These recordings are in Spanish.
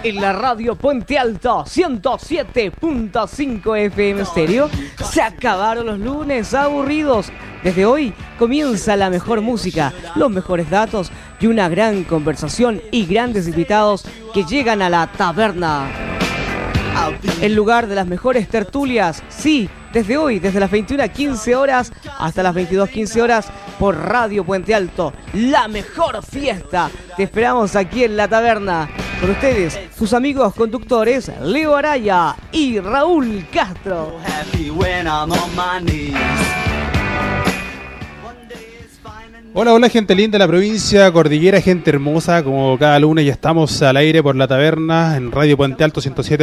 en la radio Puente Alto 107.5 FM Stereo. Se acabaron los lunes aburridos. Desde hoy comienza la mejor música, los mejores datos y una gran conversación y grandes invitados que llegan a la taberna. El lugar de las mejores tertulias, sí, desde hoy, desde las 21:15 horas hasta las 22:15 horas por Radio Puente Alto. La mejor fiesta. Te esperamos aquí en la taberna. Con ustedes, sus amigos conductores Leo Araya y Raúl Castro. Hola, hola gente linda de la provincia cordillera, gente hermosa, como cada lunes ya estamos al aire por la taberna en Radio Puente Alto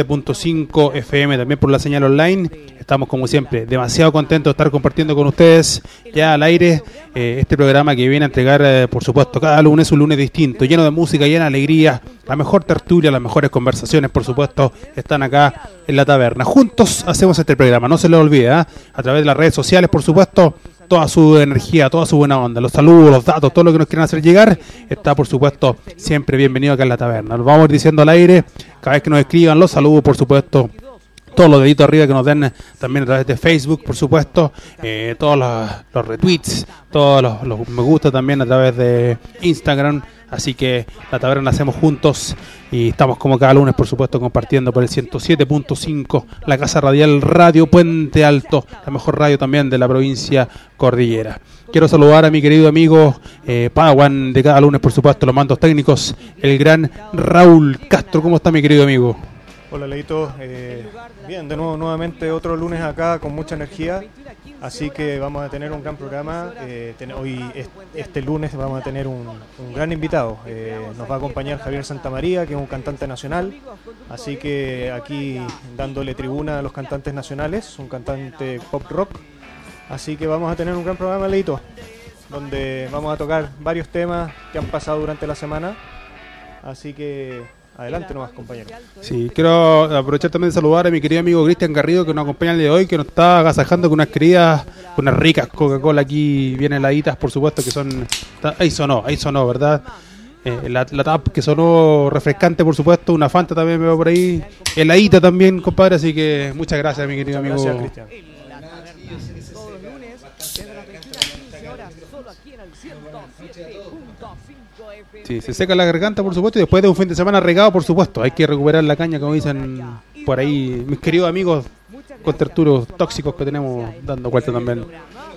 107.5 FM, también por la señal online. Estamos como siempre demasiado contentos de estar compartiendo con ustedes ya al aire este programa que viene a entregar por supuesto cada lunes un lunes distinto, lleno de música, lleno de alegría, la mejor tertulia, las mejores conversaciones por supuesto están acá en la taberna. Juntos hacemos este programa, no se lo olvide, a través de las redes sociales por supuesto. Toda su energía, toda su buena onda, los saludos, los datos, todo lo que nos quieran hacer llegar, está por supuesto siempre bienvenido acá en la taberna. Nos vamos a ir diciendo al aire, cada vez que nos escriban, los saludos por supuesto, todos los deditos arriba que nos den también a través de Facebook por supuesto, todos los retweets, todos los me gusta también a través de Instagram. Así que la taberna la hacemos juntos y estamos como cada lunes, por supuesto, compartiendo por el 107.5, la casa radial Radio Puente Alto, la mejor radio también de la provincia cordillera. Quiero saludar a mi querido amigo Padawan de cada lunes, por supuesto, los mandos técnicos, el gran Raúl Castro. ¿Cómo está mi querido amigo? Hola Leito, bien, de nuevo nuevamente otro lunes acá con mucha energía. Así que vamos a tener un gran programa. Hoy, este lunes, vamos a tener un gran invitado. Nos va a acompañar Javier Santamaría, que es un cantante nacional. Así que aquí dándole tribuna a los cantantes nacionales, un cantante pop rock. Así que vamos a tener un gran programa, Leito, donde vamos a tocar varios temas que han pasado durante la semana. Así que adelante nomás, compañero. Sí, quiero aprovechar también de saludar a mi querido amigo Cristian Garrido, que nos acompaña el día de hoy, que nos está agasajando con unas ricas Coca-Cola aquí bien heladitas, por supuesto, que son... Ahí sonó, ¿verdad? La tap que sonó refrescante, por supuesto, una Fanta también me veo por ahí, heladita también, compadre, así que muchas gracias, mi querido amigo. Gracias, Cristian. Sí, se seca la garganta, por supuesto, y después de un fin de semana regado, por supuesto, hay que recuperar la caña, como dicen por ahí mis queridos amigos contertulios tóxicos que tenemos dando vuelta también.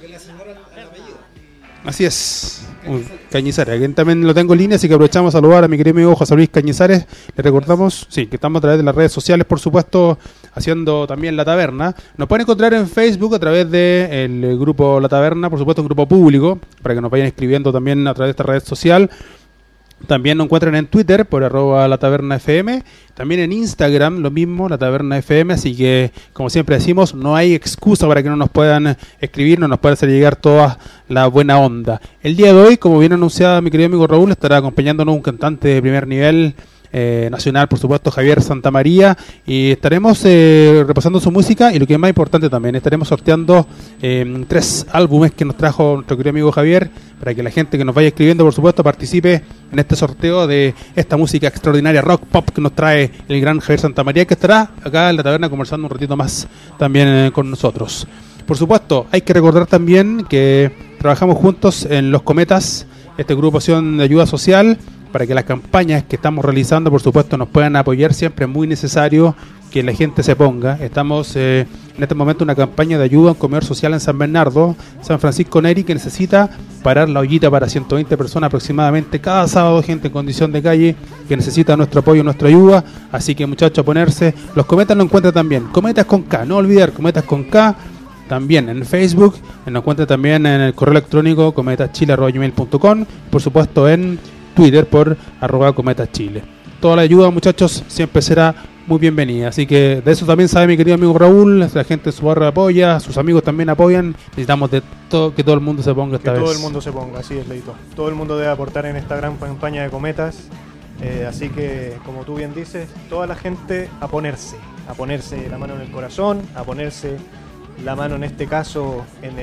Así es, Cañizares, aquí también lo tengo en línea, así que aprovechamos a saludar a mi querido amigo José Luis Cañizares. Le recordamos, sí, que estamos a través de las redes sociales, por supuesto, haciendo también la taberna. Nos pueden encontrar en Facebook a través del grupo La Taberna, por supuesto, un grupo público, para que nos vayan escribiendo también a través de esta red social. También nos encuentran en Twitter por @latabernafm, también en Instagram lo mismo, La Taberna FM, así que como siempre decimos, no hay excusa para que no nos puedan escribir, no nos puedan hacer llegar toda la buena onda. El día de hoy, como bien anunciado mi querido amigo Raúl, estará acompañándonos un cantante de primer nivel nacional, por supuesto, Javier Santamaría, y estaremos repasando su música y lo que es más importante también, estaremos sorteando 3 álbumes que nos trajo nuestro querido amigo Javier, para que la gente que nos vaya escribiendo, por supuesto, participe en este sorteo de esta música extraordinaria rock pop que nos trae el gran Javier Santamaría, que estará acá en la taberna conversando un ratito más también con nosotros. Por supuesto, hay que recordar también que trabajamos juntos en Los Cometas, esta agrupación de ayuda social, para que las campañas que estamos realizando, por supuesto, nos puedan apoyar. Siempre es muy necesario que la gente se ponga. Estamos en este momento en una campaña de ayuda a un comedor social en San Bernardo, San Francisco Neri, que necesita parar la ollita para 120 personas aproximadamente cada sábado, gente en condición de calle que necesita nuestro apoyo, nuestra ayuda. Así que, muchachos, a ponerse. Los Cometas lo encuentran también, Cometas con K, no olvidar, Cometas con K. También en Facebook, nos encuentra también en el correo electrónico cometachile@gmail.com, por supuesto en Twitter por @cometachile. Toda la ayuda, muchachos, siempre será muy bienvenida. Así que de eso también sabe mi querido amigo Raúl. La gente de su barrio apoya, sus amigos también apoyan. Necesitamos de todo, que todo el mundo se ponga esta vez. Que todo el mundo se ponga, así es, Leito. Todo el mundo debe aportar en esta gran campaña de Cometas. Así que, como tú bien dices, toda la gente a ponerse la mano en el corazón, a ponerse la mano en este caso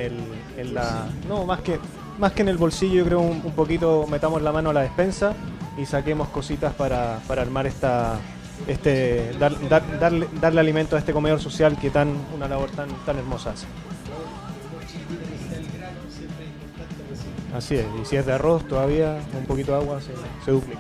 más que en el bolsillo, yo creo un poquito metamos la mano a la despensa y saquemos cositas para armar esta darle alimento a este comedor social que una labor tan hermosa hace. Así es, y si es de arroz todavía un poquito de agua se duplica.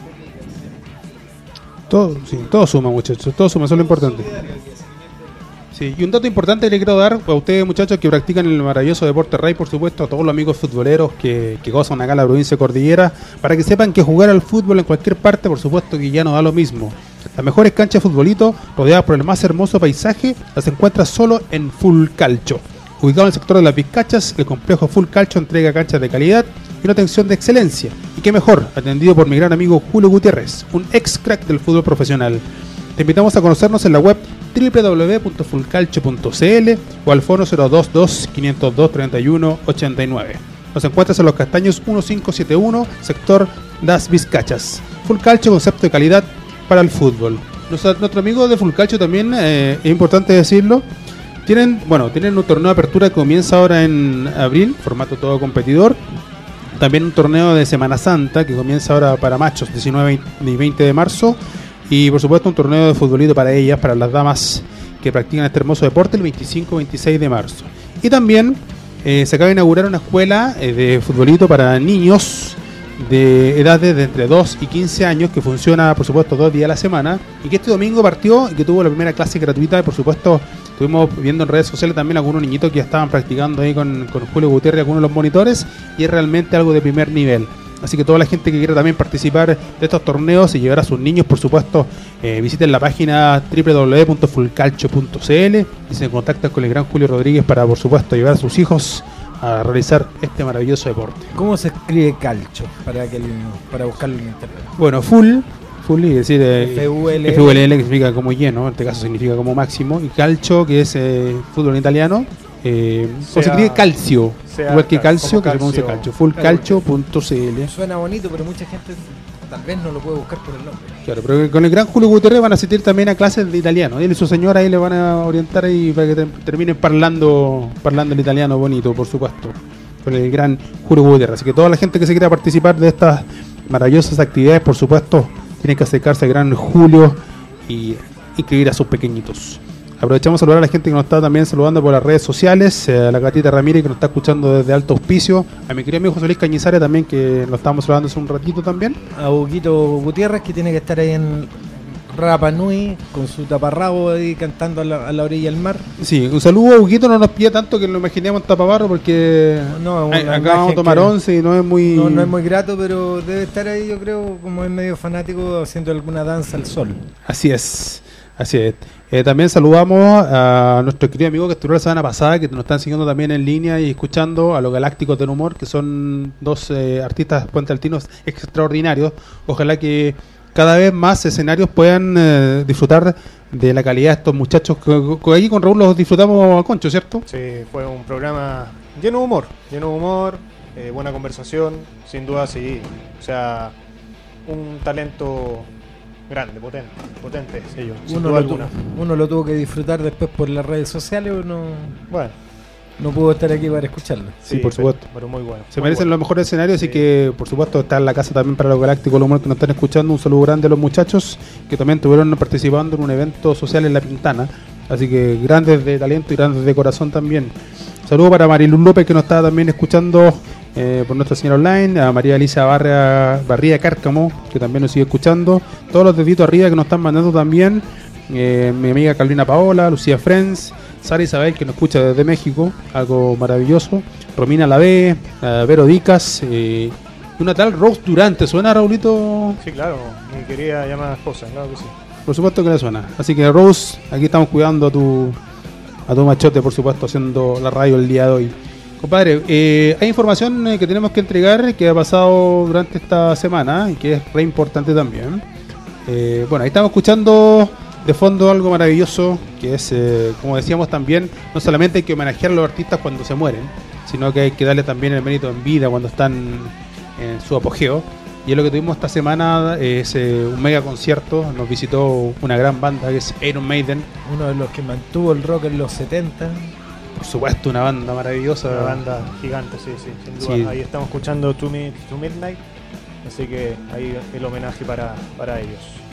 Todo suma, muchachos, todo suma, eso es lo importante. Sí, y un dato importante que le quiero dar a ustedes, muchachos, que practican el maravilloso deporte rey, por supuesto, a todos los amigos futboleros que gozan acá en la provincia de Cordillera, para que sepan que jugar al fútbol en cualquier parte, por supuesto que ya no da lo mismo. Las mejores canchas de futbolito, rodeadas por el más hermoso paisaje, las encuentras solo en Full Calcio. Ubicado en el sector de las Vizcachas, el complejo Full Calcio entrega canchas de calidad y una atención de excelencia. Y qué mejor, atendido por mi gran amigo Julio Gutiérrez, un ex crack del fútbol profesional. Te invitamos a conocernos en la web www.fullcalcio.cl o al foro 022-502-3189. Nos encuentras en Los Castaños 1571, sector Las Vizcachas. Full Calcio, concepto de calidad para el fútbol. Nuestro amigo de Full Calcio también, es importante decirlo, tienen un torneo de apertura que comienza ahora en abril, formato todo competidor. También un torneo de Semana Santa que comienza ahora para machos, 19 y 20 de marzo. Y por supuesto un torneo de futbolito para ellas, para las damas que practican este hermoso deporte, el 25-26 de marzo. Y también se acaba de inaugurar una escuela de futbolito para niños de edades de entre 2 y 15 años, que funciona por supuesto 2 días a la semana, y que este domingo partió y que tuvo la primera clase gratuita. Y por supuesto estuvimos viendo en redes sociales también algunos niñitos que ya estaban practicando ahí con Julio Gutiérrez, algunos de los monitores, y es realmente algo de primer nivel. Así que toda la gente que quiera también participar de estos torneos y llevar a sus niños, por supuesto, visiten la página www.fullcalcio.cl y se contactan con el gran Julio Rodríguez para, por supuesto, llevar a sus hijos a realizar este maravilloso deporte. ¿Cómo se escribe calcio para buscarlo en internet? Bueno, full y decir FULL, que significa como lleno, en este caso significa como máximo, y calcio, que es fútbol en italiano. O se escribe calcio, igual que calcio, que se pronuncia calcio. Fullcalcio.cl. Suena bonito, pero mucha gente tal vez no lo puede buscar por el nombre. Claro, pero con el gran Julio Gutiérrez van a asistir también a clases de italiano. Él y su señora ahí le van a orientar ahí para que terminen parlando el italiano bonito, por supuesto, con el gran Julio Gutiérrez. Así que toda la gente que se quiera participar de estas maravillosas actividades, por supuesto, tiene que acercarse al gran Julio y inscribir a sus pequeñitos. Aprovechamos a saludar a la gente que nos está también saludando por las redes sociales, a la Gatita Ramírez que nos está escuchando desde Alto Hospicio, a mi querido amigo José Luis Cañizares también, que nos estábamos saludando hace un ratito también, a Huguito Gutiérrez, que tiene que estar ahí en Rapa Nui con su taparrabo ahí cantando a la orilla del mar. Sí, un saludo a Huguito, no nos pilla tanto que lo imaginemos en tapabarro porque acá vamos a tomar 11 y no es muy... No es muy grato, pero debe estar ahí, yo creo, como es medio fanático, haciendo alguna danza al sol. Así es. También saludamos a nuestro querido amigo que estuvo la semana pasada, que nos están siguiendo también en línea y escuchando, a los Galácticos del Humor, que son dos artistas puentealtinos extraordinarios. Ojalá que cada vez más escenarios puedan disfrutar de la calidad de estos muchachos, que ahí con Raúl los disfrutamos a concho, ¿cierto? Sí, fue un programa lleno de humor, buena conversación, sin duda sí. O sea, un talento grande, potente ellos, uno lo tuvo que disfrutar después por las redes sociales, no pudo estar aquí para escucharlo. Sí, por supuesto. Pero muy bueno. Se merecen los mejores escenarios, así que por supuesto está en la casa también para los Galácticos del Humor que nos están escuchando. Un saludo grande a los muchachos que también estuvieron participando en un evento social en La Pintana, así que grandes de talento y grandes de corazón también. Saludo para Mariluz López, que nos está también escuchando por Nuestra Señora Online, a María Alicia Barría Cárcamo, que también nos sigue escuchando, todos los deditos arriba que nos están mandando también, mi amiga Carolina Paola, Lucía Friends, Sara Isabel, que nos escucha desde México, algo maravilloso, Romina Lavé, Vero Dicas, y una tal Rose Durante. ¿Suena, Raulito? Sí, claro, mi querida llamada esposa, claro que sí. Por supuesto que le suena. Así que Rose, aquí estamos cuidando a tu machote, por supuesto, haciendo la radio el día de hoy. Compadre, hay información que tenemos que entregar que ha pasado durante esta semana y que es re importante también. Bueno, ahí estamos escuchando de fondo algo maravilloso, que es, como decíamos también, no solamente hay que homenajear a los artistas cuando se mueren, sino que hay que darle también el mérito en vida cuando están en su apogeo. Y es lo que tuvimos esta semana, es un mega concierto. Nos visitó una gran banda que es Iron Maiden, uno de los que mantuvo el rock en los 70. Por supuesto, una banda maravillosa. Una banda gigante, sí, sin duda. Sí. Ahí estamos escuchando Two Minutes to Midnight, así que ahí el homenaje para ellos.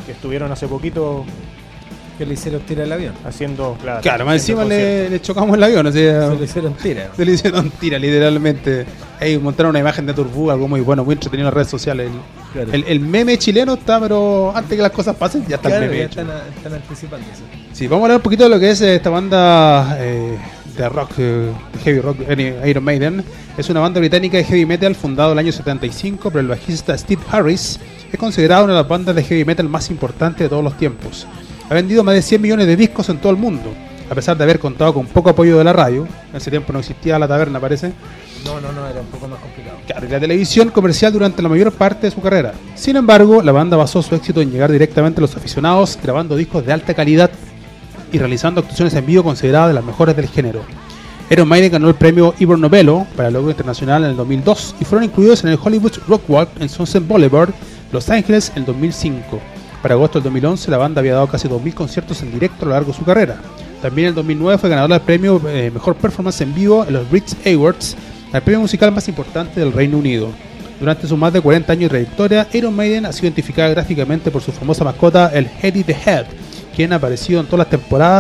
que estuvieron hace poquito Que le hicieron tira el avión. haciendo, Claro, más encima haciendo conciertos. le chocamos el avión, o sea, Se le hicieron tira. se le hicieron tira, literalmente. Ahí montaron una imagen de Turbú, algo muy bueno, muy entretenido en las redes sociales. Claro. El meme chileno está, pero antes que las cosas pasen, ya está Claro, el meme ya hecho. están anticipándose. Sí, vamos a hablar un poquito de lo que es esta banda de rock, de heavy rock, Iron Maiden. Es una banda británica de heavy metal fundada en el año 75 por el bajista Steve Harris. Es considerada una de las bandas de heavy metal más importantes de todos los tiempos. Ha vendido más de 100 millones de discos en todo el mundo, a pesar de haber contado con poco apoyo de la radio. En ese tiempo no existía la taberna, parece. No, era un poco más complicado. Claro, y la televisión comercial durante la mayor parte de su carrera. Sin embargo, la banda basó su éxito en llegar directamente a los aficionados, grabando discos de alta calidad y realizando actuaciones en vivo consideradas de las mejores del género. Iron Maiden ganó el premio Ivor Novello para el logro internacional en el 2002 y fueron incluidos en el Hollywood Rock Walk en Sunset Boulevard, Los Ángeles, en 2005. Para agosto del 2011, la banda había dado casi 2.000 conciertos en directo a lo largo de su carrera. También en el 2009 fue ganadora del premio Mejor Performance en Vivo en los Brit Awards, el premio musical más importante del Reino Unido. Durante sus más de 40 años de trayectoria, Iron Maiden ha sido identificada gráficamente por su famosa mascota, el Eddie the Head, quien ha aparecido en todas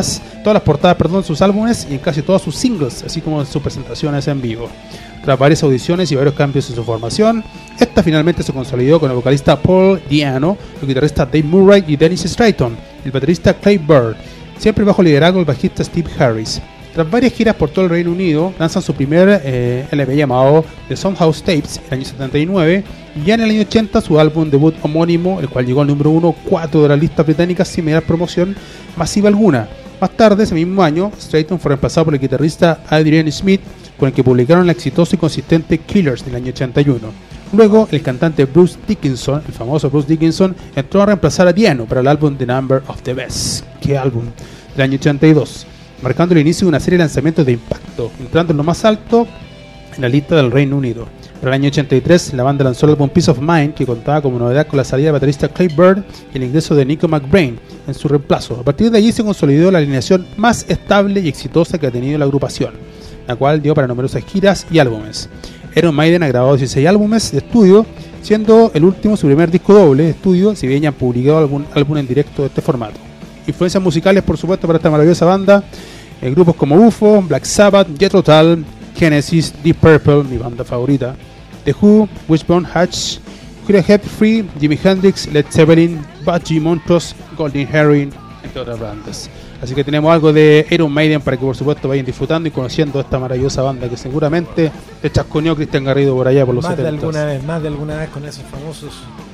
las portadas de sus álbumes y en casi todos sus singles, así como en sus presentaciones en vivo. Tras varias audiciones y varios cambios en su formación, esta finalmente se consolidó con el vocalista Paul Di'Anno, el guitarrista Dave Murray y Dennis Stratton, el baterista Clay Bird, siempre bajo liderazgo del bajista Steve Harris. Tras varias giras por todo el Reino Unido, lanzan su primer LP llamado The Soundhouse Tapes en el año 79 y ya en el año 80 su álbum debut homónimo, el cual llegó al número 4 de las listas británicas sin mediar promoción masiva alguna. Más tarde, ese mismo año, Stratton fue reemplazado por el guitarrista Adrian Smith, con el que publicaron el exitoso y consistente Killers del año 81. Luego, el cantante Bruce Dickinson, el famoso Bruce Dickinson, entró a reemplazar a Di'Anno para el álbum The Number of the Beast, ¿qué álbum?, del año 82, marcando el inicio de una serie de lanzamientos de impacto, entrando en lo más alto en la lista del Reino Unido. Para el año 83, la banda lanzó el álbum Peace of Mind, que contaba como novedad con la salida del baterista Clay Bird y el ingreso de Nico McBrain en su reemplazo. A partir de allí se consolidó la alineación más estable y exitosa que ha tenido la agrupación, la cual dio para numerosas giras y álbumes. Iron Maiden ha grabado 16 álbumes de estudio, siendo el último su primer disco doble de estudio, si bien ya han publicado algún álbum en directo de este formato. Influencias musicales, por supuesto, para esta maravillosa banda, grupos como UFO, Black Sabbath, Jethro Tull, Genesis, Deep Purple, mi banda favorita, The Who, Wishbone Hatch, Julia Free, Jimi Hendrix, Led Zeppelin, Budgie, Montrose, Golden Earring, entre otras bandas. Así que tenemos algo de Iron Maiden para que por supuesto vayan disfrutando y conociendo esta maravillosa banda que seguramente te chasconeó Cristian Garrido por allá por los 70. Más de alguna vez con esos famosos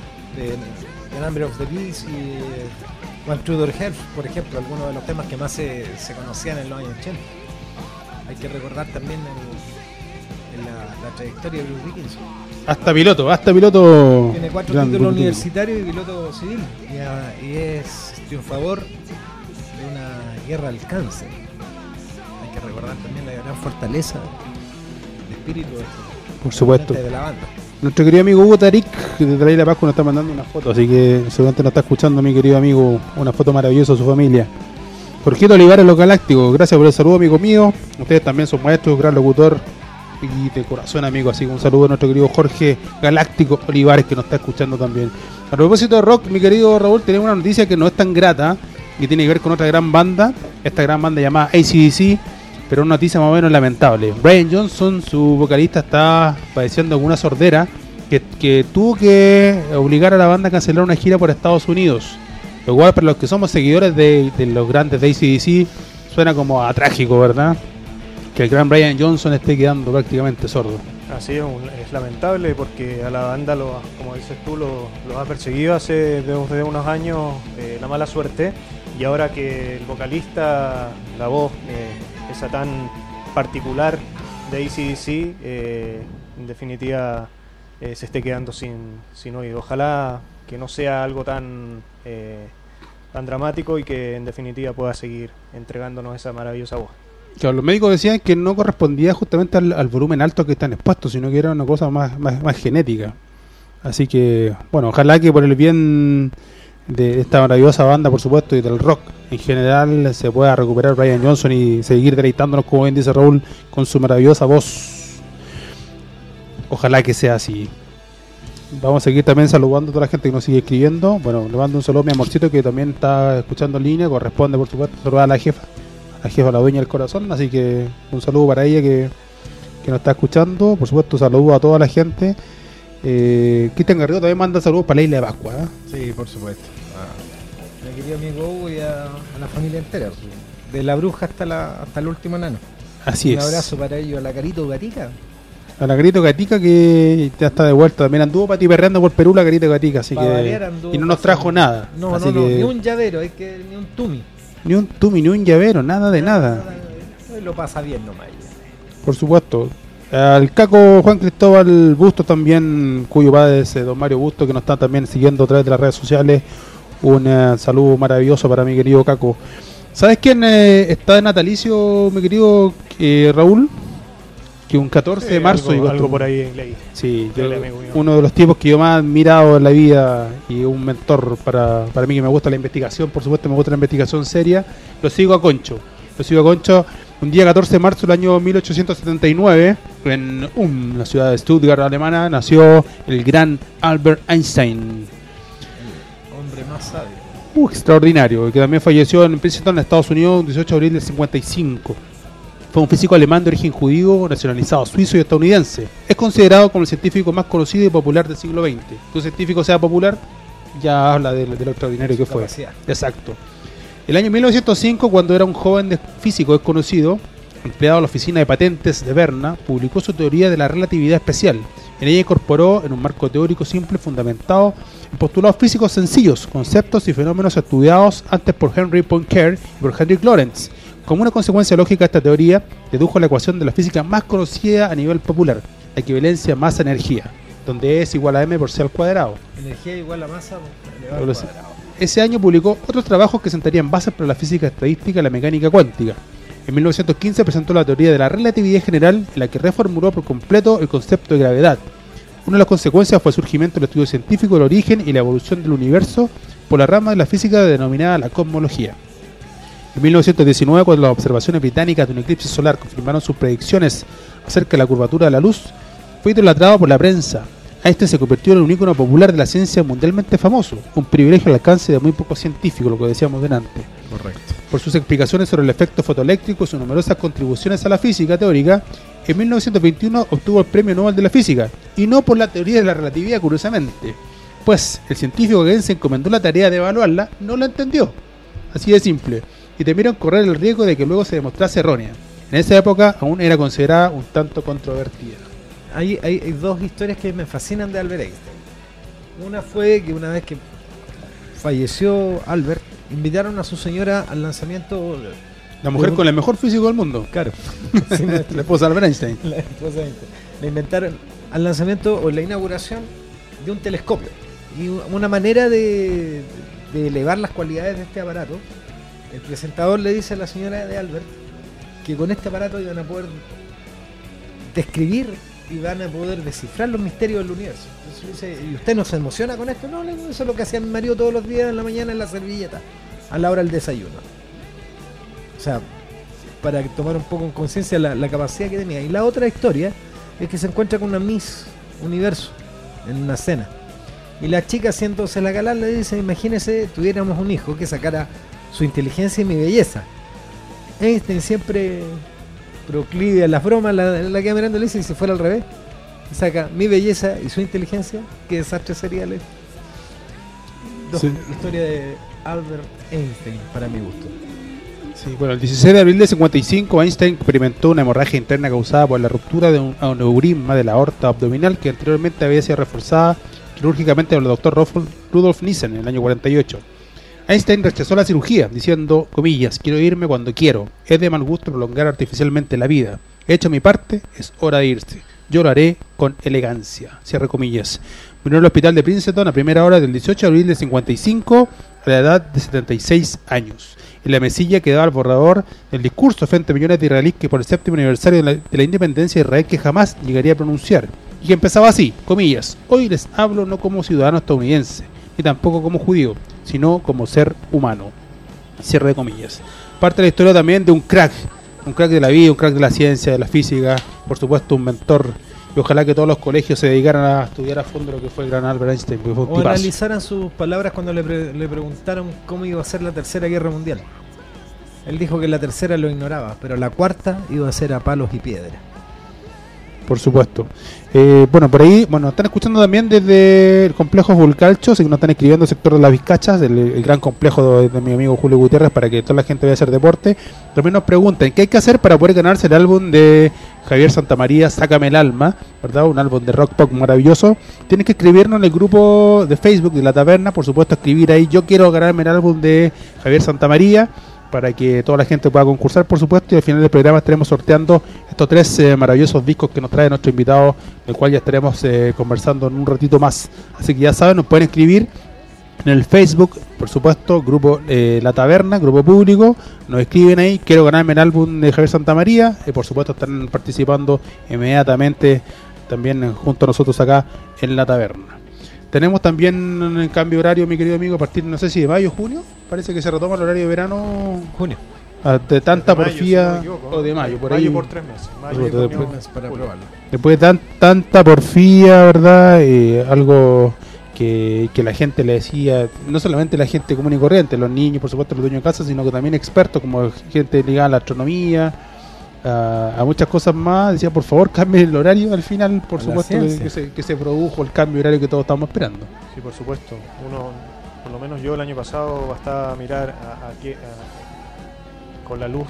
The Number of the Beast y One True Heart, por ejemplo, algunos de los temas que más se conocían en los años 80. Hay que recordar también la trayectoria de Bruce Dickinson. Hasta piloto. Tiene 4 gran títulos Bruce universitarios y piloto civil. Y es triunfador de una guerra al cáncer. Hay que recordar también la gran fortaleza de espíritu por supuesto. de la banda. Nuestro querido amigo Hugo Tarik, que desde ahí La Pascua, nos está mandando una foto, así que seguramente nos está escuchando mi querido amigo, una foto maravillosa de su familia. Jorgito Olivares, Los Galácticos, gracias por el saludo, amigo mío. Ustedes también son maestros, gran locutor y de corazón, amigo. Así que un saludo a nuestro querido Jorge Galáctico Olivares, que nos está escuchando también. A propósito de rock, mi querido Raúl, tenemos una noticia que no es tan grata, que tiene que ver con otra gran banda, esta gran banda llamada AC/DC, pero una noticia más o menos lamentable. Brian Johnson, su vocalista, está padeciendo alguna sordera que tuvo que obligar a la banda a cancelar una gira por Estados Unidos. Lo cual, para los que somos seguidores de los grandes de AC/DC, suena como a trágico, ¿verdad? Que el gran Brian Johnson esté quedando prácticamente sordo. Así es lamentable porque a la banda, como dices tú, los ha perseguido desde unos años la mala suerte, y ahora que el vocalista, la voz esa tan particular de AC/DC, en definitiva se esté quedando sin oído. Ojalá que no sea algo tan dramático y que en definitiva pueda seguir entregándonos esa maravillosa voz. Claro, los médicos decían que no correspondía justamente al volumen alto que están expuestos, sino que era una cosa más genética. Así que, bueno, ojalá que por el bien de esta maravillosa banda, por supuesto, y del rock en general, se pueda recuperar Brian Johnson y seguir deleitándonos, como bien dice Raúl, con su maravillosa voz. Ojalá que sea así. Vamos a seguir también saludando a toda la gente que nos sigue escribiendo. Bueno, le mando un saludo a mi amorcito que también está escuchando en línea. Corresponde, por supuesto, saludar a la jefa, la dueña del corazón. Así que un saludo para ella que nos está escuchando. Por supuesto, saludo a toda la gente. Cristian Garrido también manda saludos para la isla de Pascua. Sí, por supuesto. Mi querido amigo Hugo y a la familia entera. De la bruja hasta el último enano. Así es. Un abrazo para ellos, a la Carito Gatica. A la Carito Gatica que ya está de vuelta. También anduvo patiperreando por Perú la Carito Gatica. Así que, y no nos trajo nada. No, así no, que, ni un llavero, ni un tumi. Ni un tumi, ni un llavero, nada de nada. Lo pasa bien nomás. Por supuesto. Al Caco Juan Cristóbal Busto también, cuyo padre es don Mario Busto, que nos está también siguiendo a través de las redes sociales. Un saludo maravilloso para mi querido Caco. ¿Sabes quién está de natalicio, mi querido Raúl? Que un 14 de marzo... Algo por ahí leí. Sí, uno de los tipos que yo más he admirado en la vida y un mentor para mí, que me gusta la investigación, por supuesto me gusta la investigación seria. Lo sigo a Concho. Un día 14 de marzo del año 1879, en la ciudad de Stuttgart, alemana, nació el gran Albert Einstein. Hombre más sabio. Extraordinario, que también falleció en Princeton, en Estados Unidos, el 18 de abril del 55. Fue un físico alemán de origen judío, nacionalizado suizo y estadounidense. Es considerado como el científico más conocido y popular del siglo XX. Que un científico sea popular, ya habla de lo extraordinario que fue. Capacidad. Exacto. El año 1905, cuando era un joven físico desconocido, empleado en la oficina de patentes de Berna, publicó su teoría de la relatividad especial. En ella incorporó, en un marco teórico simple fundamentado en postulados físicos sencillos, conceptos y fenómenos estudiados antes por Henry Poincaré y por Henry Lorentz. Como una consecuencia lógica de esta teoría, dedujo la ecuación de la física más conocida a nivel popular, la equivalencia masa-energía, donde E es igual a m por c al cuadrado. Energía igual a masa elevado al cuadrado. Ese año publicó otros trabajos que sentarían bases para la física estadística y la mecánica cuántica. En 1915 presentó la teoría de la relatividad general, en la que reformuló por completo el concepto de gravedad. Una de las consecuencias fue el surgimiento del estudio científico del origen y la evolución del universo por la rama de la física denominada la cosmología. En 1919, cuando las observaciones británicas de un eclipse solar confirmaron sus predicciones acerca de la curvatura de la luz, fue idolatrado por la prensa. Einstein se convirtió en un ícono popular de la ciencia mundialmente famoso, un privilegio al alcance de muy pocos científicos, lo que decíamos delante. Correcto. Por sus explicaciones sobre el efecto fotoeléctrico y sus numerosas contribuciones a la física teórica, en 1921 obtuvo el Premio Nobel de la Física, y no por la teoría de la relatividad, curiosamente, pues el científico que se encomendó la tarea de evaluarla no la entendió, así de simple, y temieron correr el riesgo de que luego se demostrase errónea. En esa época aún era considerada un tanto controvertida. Hay dos historias que me fascinan de Albert Einstein. Una fue que una vez que falleció Albert, invitaron a su señora al lanzamiento. La mujer con el mejor físico del mundo. Claro. Sí, la esposa de Albert Einstein. La esposa de Einstein. Le inventaron al lanzamiento o la inauguración de un telescopio. Y una manera de elevar las cualidades de este aparato, el presentador le dice a la señora de Albert que con este aparato iban a poder describir y van a poder descifrar los misterios del universo. Entonces dice, ¿y usted no se emociona con esto? No, eso es lo que hacía mi marido todos los días en la mañana en la servilleta, a la hora del desayuno. O sea, para tomar un poco en conciencia la capacidad que tenía. Y la otra historia es que se encuentra con una Miss Universo en una cena. Y la chica, haciéndose la galán, le dice, imagínese, tuviéramos un hijo que sacara su inteligencia y mi belleza. Einstein siempre proclive a las bromas, la queda mirando y le dice, y si fuera al revés, saca mi belleza y su inteligencia, qué desastre sería. Sí. Historia de Albert Einstein, para mi gusto. Sí, bueno, el 16 de abril de 55 Einstein experimentó una hemorragia interna causada por la ruptura de un aneurisma de la aorta abdominal que anteriormente había sido reforzada quirúrgicamente por el doctor Rudolf Nissen en el año 48. Einstein rechazó la cirugía, diciendo, comillas, quiero irme cuando quiero, es de mal gusto prolongar artificialmente la vida, he hecho mi parte, es hora de irse, yo lo haré con elegancia, cierre comillas. Murió en el hospital de Princeton a primera hora del 18 de abril de 55 a la edad de 76 años. En la mesilla quedaba el borrador del discurso frente a millones de israelíes que por el 7º aniversario de la independencia de Israel que jamás llegaría a pronunciar, y que empezaba así, comillas, hoy les hablo no como ciudadano estadounidense, ni tampoco como judío, sino como ser humano, cierre de comillas. Parte de la historia también de un crack de la vida, un crack de la ciencia, de la física, por supuesto un mentor y ojalá que todos los colegios se dedicaran a estudiar a fondo lo que fue el gran Albert Einstein, porque fue un O tipazo. analizaran sus palabras cuando le preguntaron cómo iba a ser la tercera guerra mundial. Él dijo que la tercera lo ignoraba, pero la cuarta iba a ser a palos y piedras. Por supuesto. Bueno, por ahí, bueno, están escuchando también desde el complejo Vulcalcho, así que nos están escribiendo el sector de las Vizcachas, el gran complejo de mi amigo Julio Gutiérrez, para que toda la gente vaya a hacer deporte. También nos preguntan, ¿qué hay que hacer para poder ganarse el álbum de Javier Santamaría, Sácame el Alma? ¿Verdad? Un álbum de rock pop maravilloso. Tienes que escribirnos en el grupo de Facebook de La Taberna, por supuesto, escribir ahí, yo quiero ganarme el álbum de Javier Santamaría, para que toda la gente pueda concursar, por supuesto, y al final del programa estaremos sorteando estos 3 maravillosos discos que nos trae nuestro invitado, del cual ya estaremos conversando en un ratito más. Así que ya saben, nos pueden escribir en el Facebook, por supuesto, grupo La Taberna, grupo público, nos escriben ahí, quiero ganarme el álbum de Javier Santamaría, y por supuesto están participando inmediatamente también junto a nosotros acá en La Taberna. Tenemos también el cambio horario, mi querido amigo, a partir, no sé si de mayo o junio, parece que se retoma el horario de verano. Junio. De tanta De mayo, porfía, si no me equivoco, o de mayo, por mayo ahí. por 3 meses. Mayo Por y supuesto, junio después- Para julio. probarlo. Después de tanta porfía, ¿verdad? Algo que la gente le decía, no solamente la gente común y corriente, los niños, por supuesto, los dueños de casa, sino que también expertos, como gente ligada a la astronomía, a muchas cosas más, decía, por favor, cambie el horario. Al final, por A la supuesto, ciencia. que se produjo el cambio horario que todos estamos esperando. Sí, por supuesto. Uno, por lo menos yo el año pasado bastaba mirar con la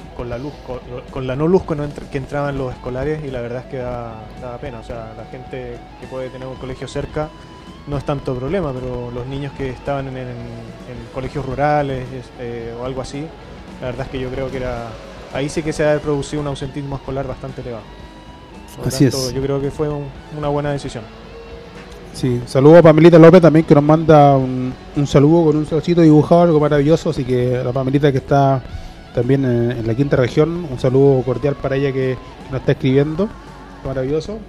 no luz que entraban los escolares, y la verdad es que daba pena. O sea, la gente que puede tener un colegio cerca no es tanto problema, pero los niños que estaban en colegios rurales o algo así, la verdad es que yo creo que ahí sí que se ha producido un ausentismo escolar bastante elevado. Por lo Así tanto, es. yo creo que fue una buena decisión. Sí, saludo a Pamelita López también, que nos manda un saludo con un solcito dibujado, algo maravilloso. Así que a la Pamelita, que está también en la quinta región, un saludo cordial para ella que nos está escribiendo. Maravilloso.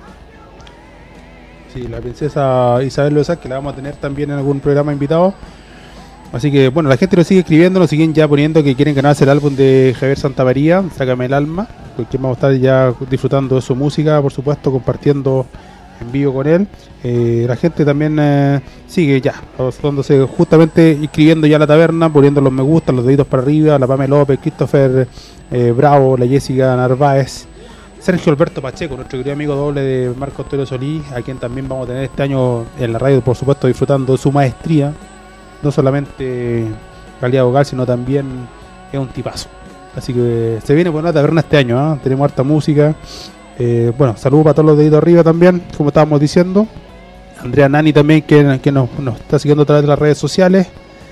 Sí, la princesa Isabel Loza, que la vamos a tener también en algún programa invitado. Así que bueno, la gente nos sigue escribiendo, nos siguen ya poniendo que quieren ganarse el álbum de Javier Santamaría, Sácame el Alma, porque vamos a estar ya disfrutando de su música, por supuesto, compartiendo en vivo con él. La gente también sigue ya dándose, justamente inscribiendo ya a La Taberna, poniendo los me gusta, los deditos para arriba, la Pamela López, Christopher Bravo, la Jessica Narváez, Sergio Alberto Pacheco, nuestro querido amigo doble de Marco Antonio Solís, a quien también vamos a tener este año en la radio, por supuesto, disfrutando de su maestría. No solamente calidad vocal, sino también es un tipazo. Así que se viene buena taberna este año, ¿eh? Tenemos harta música. Bueno, saludos para todos los deditos arriba también, como estábamos diciendo. Andrea Nani también, que nos está siguiendo a través de las redes sociales.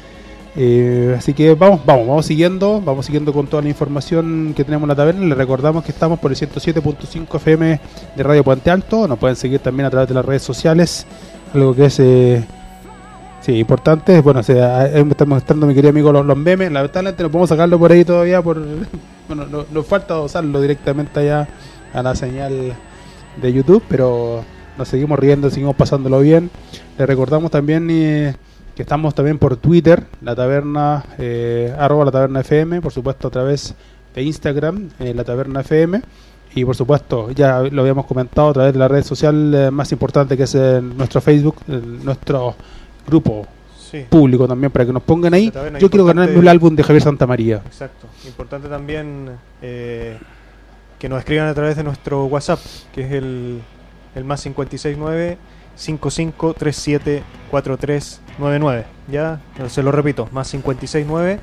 Así que vamos siguiendo con toda la información que tenemos en la taberna. Les recordamos que estamos por el 107.5 FM de Radio Puente Alto. Nos pueden seguir también a través de las redes sociales, algo que es sí, importante. Bueno, estamos mostrando, mi querido amigo, los memes. Lamentablemente no podemos sacarlo por ahí todavía. Bueno, nos falta usarlo directamente allá a la señal de YouTube, pero nos seguimos riendo, seguimos pasándolo bien. Les recordamos también que estamos también por Twitter, la taberna, @la taberna FM, por supuesto a través de Instagram, la taberna FM, y por supuesto, ya lo habíamos comentado, a través de la red social más importante, que es nuestro Facebook, nuestro grupo Sí. público también, para que nos pongan ahí. La taberna, Yo quiero importante. ganarme el álbum de Javier Santamaría. Exacto. Importante también que nos escriban a través de nuestro WhatsApp, que es el más 569 5537 4399. Ya, se lo repito, más 569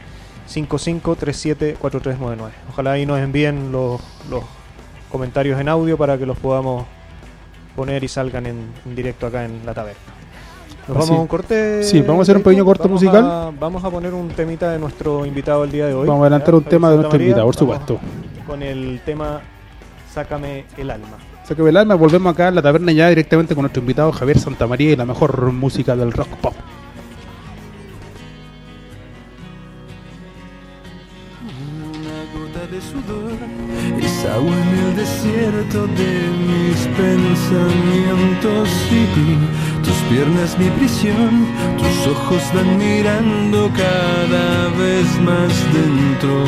5537 4399. Ojalá ahí nos envíen los comentarios en audio para que los podamos poner y salgan en directo acá en la taberna. Nos Así. vamos a un corte. Sí, vamos a hacer un pequeño corte musical. Vamos a poner un temita de nuestro invitado el día de hoy. Vamos a adelantar ¿Ya? un tema de nuestro Santamaría. invitado, por Vamos supuesto. con el tema Sácame el alma. Sácame el alma, volvemos acá en la taberna ya directamente con nuestro invitado Javier Santamaría y la mejor música del rock pop. Una gota de sudor es agua en el desierto de mis pensamientos, y tus piernas mi prisión, tus ojos van mirando cada vez más dentro.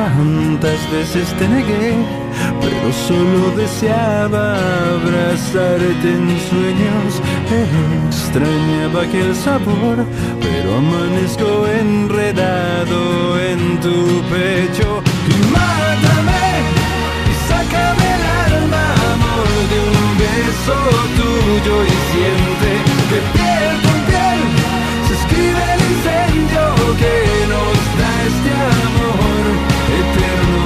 cuántas veces te negué, pero solo deseaba abrazarte en sueños. Extrañaba aquel sabor, pero amanezco enredado en tu pecho. Y mátame y sácame el alma, amor, de un beso tuyo, y siente que piel con piel se escribe el incendio que nos da este amor eterno.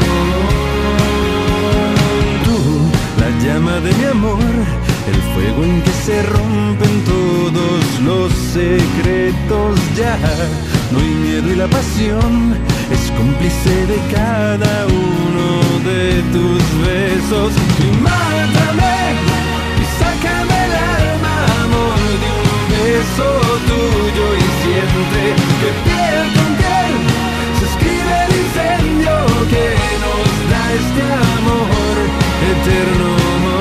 Tú, la llama de mi amor, el fuego en que se rompen todos los secretos ya. No hay miedo y la pasión es cómplice de cada uno de tus besos. Y mátame y sácame el alma, amor, de un beso tuyo, y siente que piel con piel se escribe el incendio que nos da este amor eterno.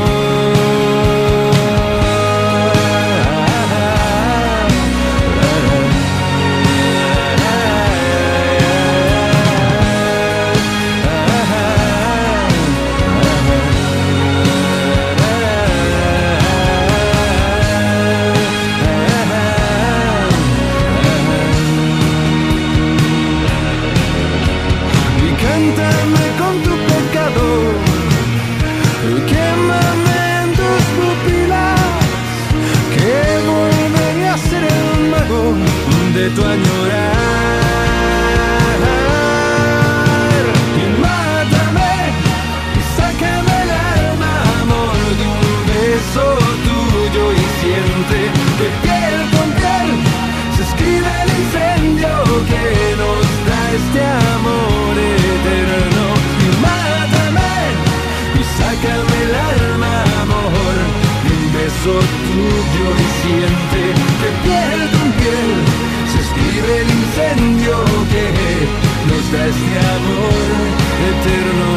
De tu añorar, y mátame y sácame el alma, amor, de un beso tuyo, y siente que piel con piel se escribe el incendio que nos da este amor eterno. Y mátame y sácame el alma, amor, de un beso tuyo, y siente que piel con piel escribe el incendio que nos da este amor eterno.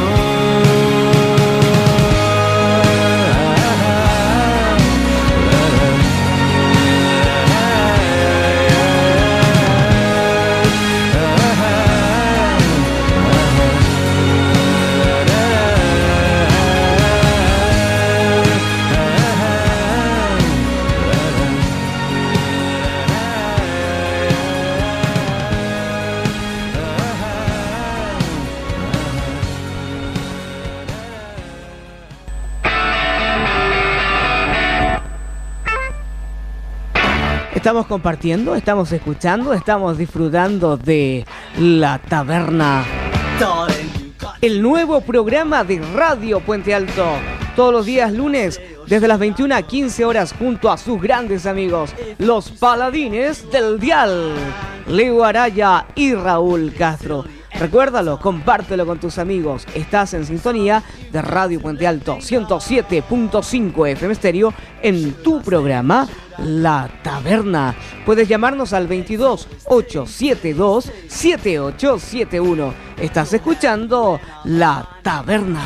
Estamos compartiendo, estamos escuchando, estamos disfrutando de La Taberna, el nuevo programa de Radio Puente Alto, todos los días lunes desde las 21 a 15 horas junto a sus grandes amigos, los Paladines del Dial, Leo Araya y Raúl Castro. Recuérdalo, compártelo con tus amigos. Estás en sintonía de Radio Puente Alto 107.5 FM Estéreo en tu programa La Taberna. Puedes llamarnos al 22 872 7871. Estás escuchando La Taberna.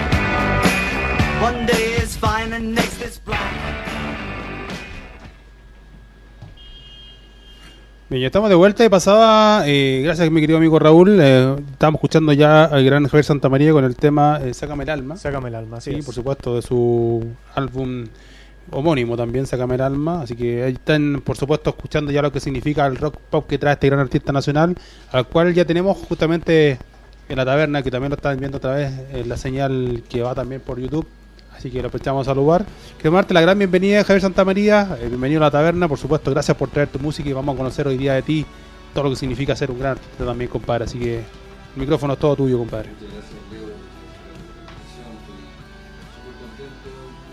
One day is fine and next is blind. Bien, ya estamos de vuelta y pasaba, gracias a mi querido amigo Raúl, estábamos escuchando ya al gran Javier Santamaría con el tema Sácame el alma. Sácame el alma, sí, por supuesto, de su álbum homónimo también, Sácame el alma. Así que ahí están, por supuesto, escuchando ya lo que significa el rock pop que trae este gran artista nacional, al cual ya tenemos justamente en La Taberna, que también lo están viendo otra vez en la señal que va también por YouTube. Así que lo aprovechamos a saludar. Queremos darte la gran bienvenida, Javier Santamaría. Bienvenido a La Taberna, por supuesto. Gracias por traer tu música y vamos a conocer hoy día de ti todo lo que significa ser un gran artista también, compadre. Así que el micrófono es todo tuyo, compadre. Muchas gracias, Leo, por la invitación. Estoy súper contento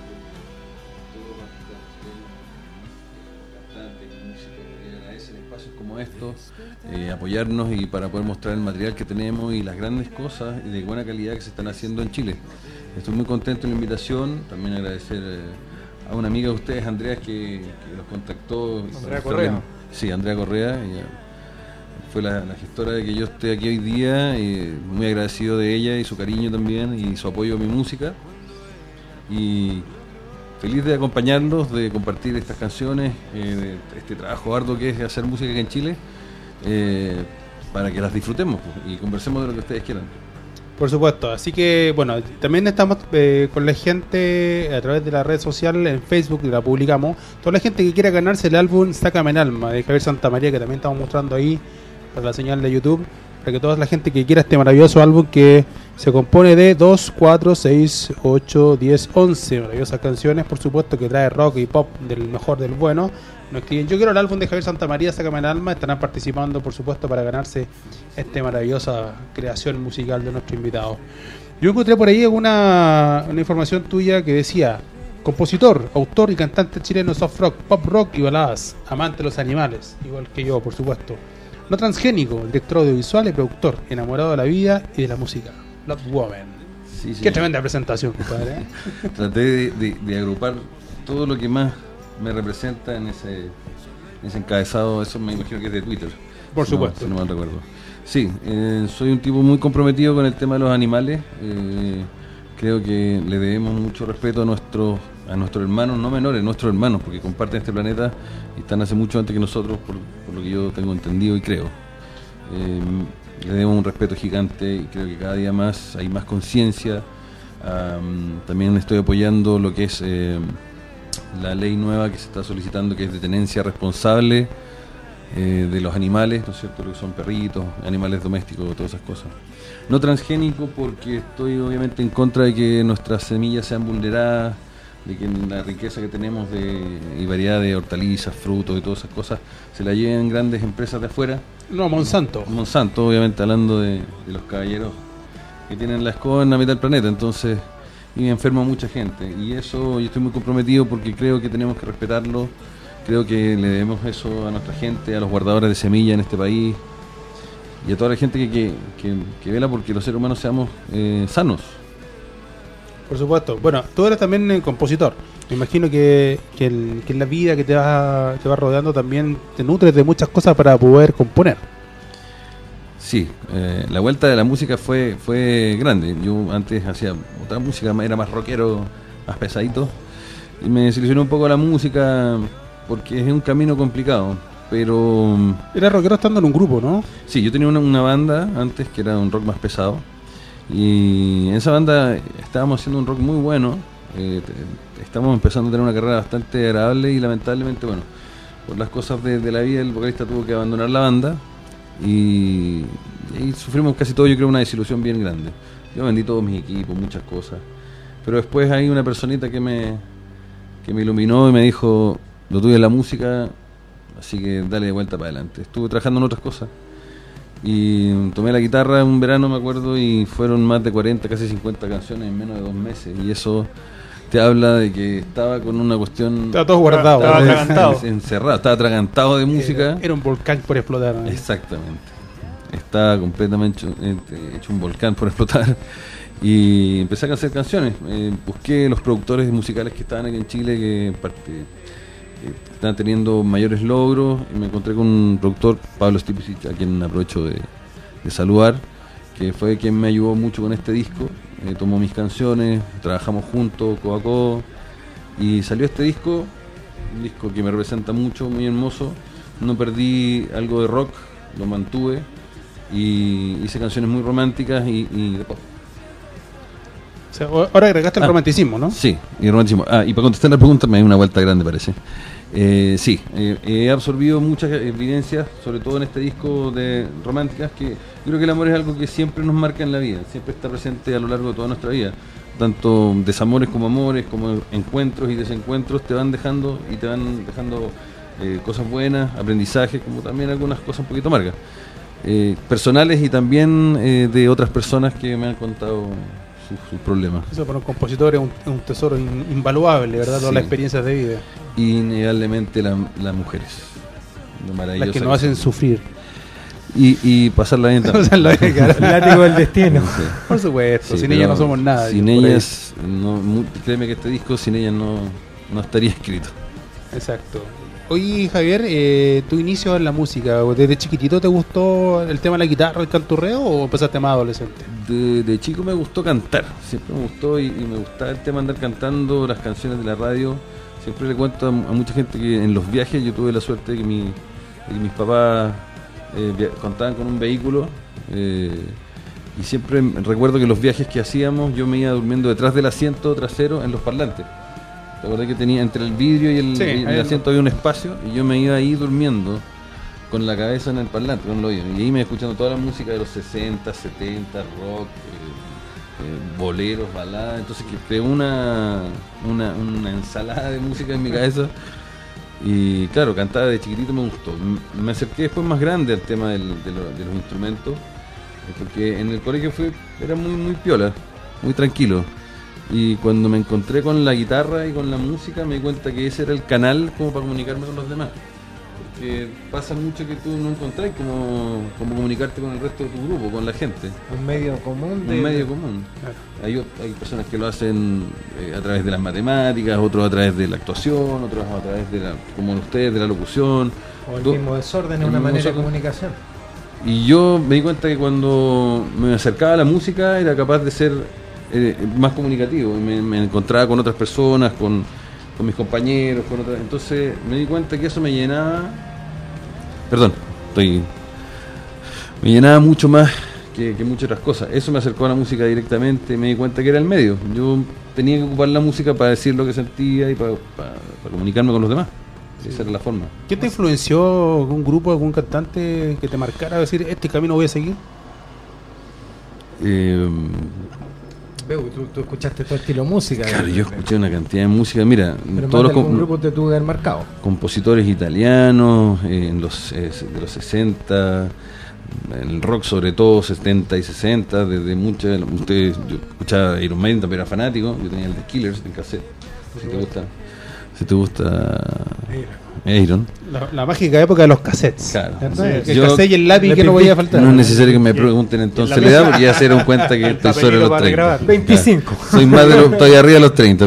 por todo cantantes, músicos que agradecen espacios como estos, apoyarnos y para poder mostrar el material que tenemos y las grandes cosas de buena calidad que se están haciendo en Chile. Estoy muy contento de la invitación, también agradecer a una amiga de ustedes, Andrea, que los contactó. Andrea Correa. Sí, Andrea Correa, ella fue la gestora de que yo esté aquí hoy día, muy agradecido de ella y su cariño también y su apoyo a mi música. Y feliz de acompañarlos, de compartir estas canciones, de este trabajo arduo que es hacer música aquí en Chile. para que las disfrutemos pues, y conversemos de lo que ustedes quieran. Por supuesto, así que bueno, también estamos con la gente a través de la red social en Facebook, la publicamos, toda la gente que quiera ganarse el álbum Sácame el Alma de Javier Santamaría, que también estamos mostrando ahí para la señal de YouTube, para que toda la gente que quiera este maravilloso álbum que se compone de 2, 4, 6, 8, 10, 11 maravillosas canciones, por supuesto, que trae rock y pop del mejor del bueno. Nos escriben, yo quiero el álbum de Javier Santamaría, Sácame el Alma. Estarán participando, por supuesto, para ganarse esta maravillosa creación musical de nuestro invitado. Yo encontré por ahí una información tuya que decía: compositor, autor y cantante chileno soft rock, pop rock y baladas, amante de los animales, igual que yo, por supuesto. No transgénico, director audiovisual y productor, enamorado de la vida y de la música. Love Woman. Sí, Qué tremenda presentación, compadre. Traté de agrupar todo lo que más me representa en ese encabezado. Eso me imagino que es de Twitter. Por supuesto. Si no mal recuerdo. Sí, soy un tipo muy comprometido con el tema de los animales. Creo que le debemos mucho respeto a nuestros hermanos, no menores, nuestros hermanos, porque comparten este planeta y están hace mucho antes que nosotros, por lo que yo tengo entendido y creo. Le debemos un respeto gigante y creo que cada día más hay más conciencia. También estoy apoyando lo que es la ley nueva que se está solicitando, que es de tenencia responsable de los animales, ¿no es cierto? Lo que son perritos, animales domésticos, todas esas cosas. No transgénico, porque estoy obviamente en contra de que nuestras semillas sean vulneradas, de que la riqueza que tenemos y variedad de hortalizas, frutos y todas esas cosas se la lleven grandes empresas de afuera. No, Monsanto. Monsanto, obviamente, hablando de los caballeros que tienen la escoba en la mitad del planeta, entonces, y enferma a mucha gente. Y eso yo estoy muy comprometido porque creo que tenemos que respetarlo, creo que le debemos eso a nuestra gente, a los guardadores de semillas en este país y a toda la gente que vela porque los seres humanos seamos sanos. Por supuesto. Bueno, tú eres también compositor. Me imagino que la vida que te va rodeando también te nutres de muchas cosas para poder componer. Sí, la vuelta de la música fue grande. Yo antes hacía otra música, era más rockero, más pesadito, y me desilusionó un poco la música porque es un camino complicado. Pero era rockero estando en un grupo, ¿no? Sí, yo tenía una banda antes que era un rock más pesado. Y en esa banda estábamos haciendo un rock muy bueno, estamos empezando a tener una carrera bastante agradable y lamentablemente, bueno, por las cosas de la vida el vocalista tuvo que abandonar la banda y sufrimos casi todo, yo creo, una desilusión bien grande. Yo vendí todos mis equipos, muchas cosas, pero después hay una personita que me iluminó y me dijo: lo tuyo es la música, así que dale de vuelta para adelante. Estuve trabajando en otras cosas y tomé la guitarra un verano, me acuerdo, y fueron más de 40, casi 50 canciones en menos de 2 meses, y eso te habla de que estaba con una cuestión... Estaba todo guardado. Estaba atragantado. Encerrado, estaba atragantado de música. Era un volcán por explotar, ¿no? Exactamente. Estaba completamente hecho un volcán por explotar. Y empecé a hacer canciones. Busqué los productores musicales que estaban aquí en Chile, que están teniendo mayores logros, y me encontré con un productor, Pablo Stipicic, a quien aprovecho de saludar, que fue quien me ayudó mucho con este disco. Tomó mis canciones, trabajamos juntos, codo a codo, y salió este disco, un disco que me representa mucho, muy hermoso. No perdí algo de rock, lo mantuve, y hice canciones muy románticas y de pop. O sea, ahora agregaste el romanticismo, ¿no? Sí, y romanticismo. Y para contestar la pregunta me hay una vuelta grande, parece. Sí, he absorbido muchas evidencias, sobre todo en este disco de románticas, que yo creo que el amor es algo que siempre nos marca en la vida, siempre está presente a lo largo de toda nuestra vida. Tanto desamores como amores, como encuentros y desencuentros te van dejando cosas buenas, aprendizajes, como también algunas cosas un poquito amargas. Personales y también de otras personas que me han contado sus problemas. Eso para un compositor es un tesoro invaluable, ¿verdad? Sí. Todas las experiencias de vida. Innegablemente las mujeres. Las que nos hacen sufrir. Y pasarla bien también. El látigo del destino. Sí. Por supuesto, Sí, sin ellas no somos nada. Sin ellas, créeme que este disco sin ellas no estaría escrito. Exacto. Oye, Javier, tu inicio en la música, ¿desde chiquitito te gustó el tema de la guitarra, el canturreo, o empezaste más adolescente? De chico me gustó cantar, siempre me gustó y me gustaba el tema de andar cantando las canciones de la radio. Siempre le cuento a mucha gente que en los viajes yo tuve la suerte de que mis papás contaban con un vehículo, y siempre recuerdo que los viajes que hacíamos yo me iba durmiendo detrás del asiento trasero en los parlantes. ¿Te acuerdas que tenía entre el vidrio y el asiento había un espacio? Y yo me iba ahí durmiendo con la cabeza en el parlante, con el oído. Y ahí me iba escuchando toda la música de los 60, 70, rock, boleros, baladas. Entonces que creé una ensalada de música en mi cabeza. Y claro, cantar de chiquitito me gustó. Me acerqué después más grande al tema de los instrumentos, porque en el colegio era muy piola, muy tranquilo. Y cuando me encontré con la guitarra y con la música me di cuenta que ese era el canal como para comunicarme con los demás. Porque pasa mucho que tú no encontrás como comunicarte con el resto de tu grupo, con la gente. Un medio común. Un medio común. Claro. Hay personas que lo hacen a través de las matemáticas, otros a través de la actuación, otros a través como ustedes, de la locución. O el mismo desorden es una manera de comunicación. Y yo me di cuenta que cuando me acercaba a la música era capaz de ser más comunicativo. Me encontraba con otras personas, con mis compañeros, con otras. Entonces me di cuenta que eso me llenaba. Me llenaba mucho más que muchas otras cosas. Eso me acercó a la música directamente. Me di cuenta que era el medio. Yo tenía que ocupar la música para decir lo que sentía y para comunicarme con los demás. Sí. Esa era la forma. ¿Qué te influenció? ¿Algún grupo, algún cantante que te marcara a decir este camino voy a seguir? Veo que tú escuchaste todo estilo de música. Claro, yo escuché una cantidad de música. Mira, pero todos los grupos te tuve marcado. Compositores italianos de los 60, el rock sobre todo 70 y 60, desde muchas. Yo escuchaba Iron Maiden, también era fanático. Yo tenía el The Killers en cassette. Si te gusta Iron. La mágica época de los cassettes. Claro. Sí. El cassette y el lápiz que no podía faltar. No es necesario que me pregunten entonces la edad, porque ya se dieron cuenta que estoy sobre los 30. 25. Claro. Soy más estoy arriba de los 30,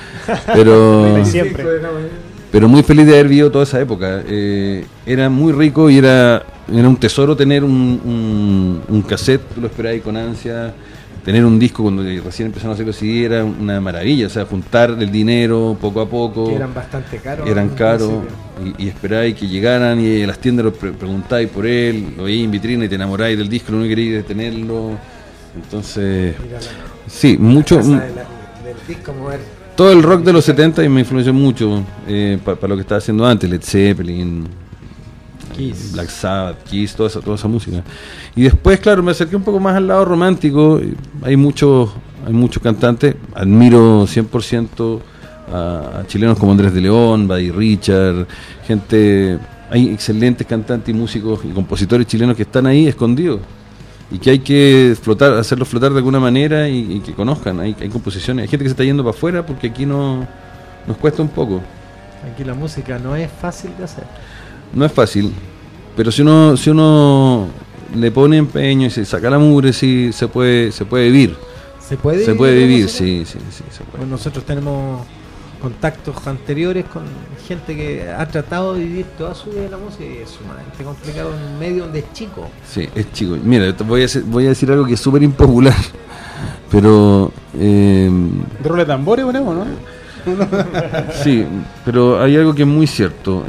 pero muy feliz de haber vivido toda esa época. Era muy rico y era un tesoro tener un cassette, tú lo esperabas con ansia. Tener un disco cuando recién empezaron a hacer los CD era una maravilla, o sea, juntar el dinero poco a poco. Que eran bastante caros. Eran caros, y esperáis que llegaran y a las tiendas preguntáis por él, lo veíais en vitrina y te enamoráis del disco, lo único que queríais es tenerlo. Entonces, sí, mucho. Del disco, todo el rock de los 70 me influenció mucho para lo que estaba haciendo antes, Led Zeppelin, Kiss. Black Sabbath, Kiss, toda esa música. Y después, claro, me acerqué un poco más al lado romántico. Hay muchos cantantes. Admiro 100% a chilenos como Andrés de León, Buddy Richard, hay excelentes cantantes y músicos y compositores chilenos que están ahí escondidos y que hay que hacerlos flotar de alguna manera y que conozcan. Hay composiciones, hay gente que se está yendo para afuera porque aquí nos cuesta un poco. Aquí la música no es fácil de hacer. No es fácil, pero si uno le pone empeño y se saca la mugre, sí se puede vivir. ¿Se puede vivir? Sí, se puede. Bueno, nosotros tenemos contactos anteriores con gente que ha tratado de vivir toda su vida la música y es sumamente complicado en un medio donde es chico. Sí, es chico. Mira, voy a decir algo que es súper impopular, pero... ¿Role de tambores ponemos, no? Sí, pero hay algo que es muy cierto.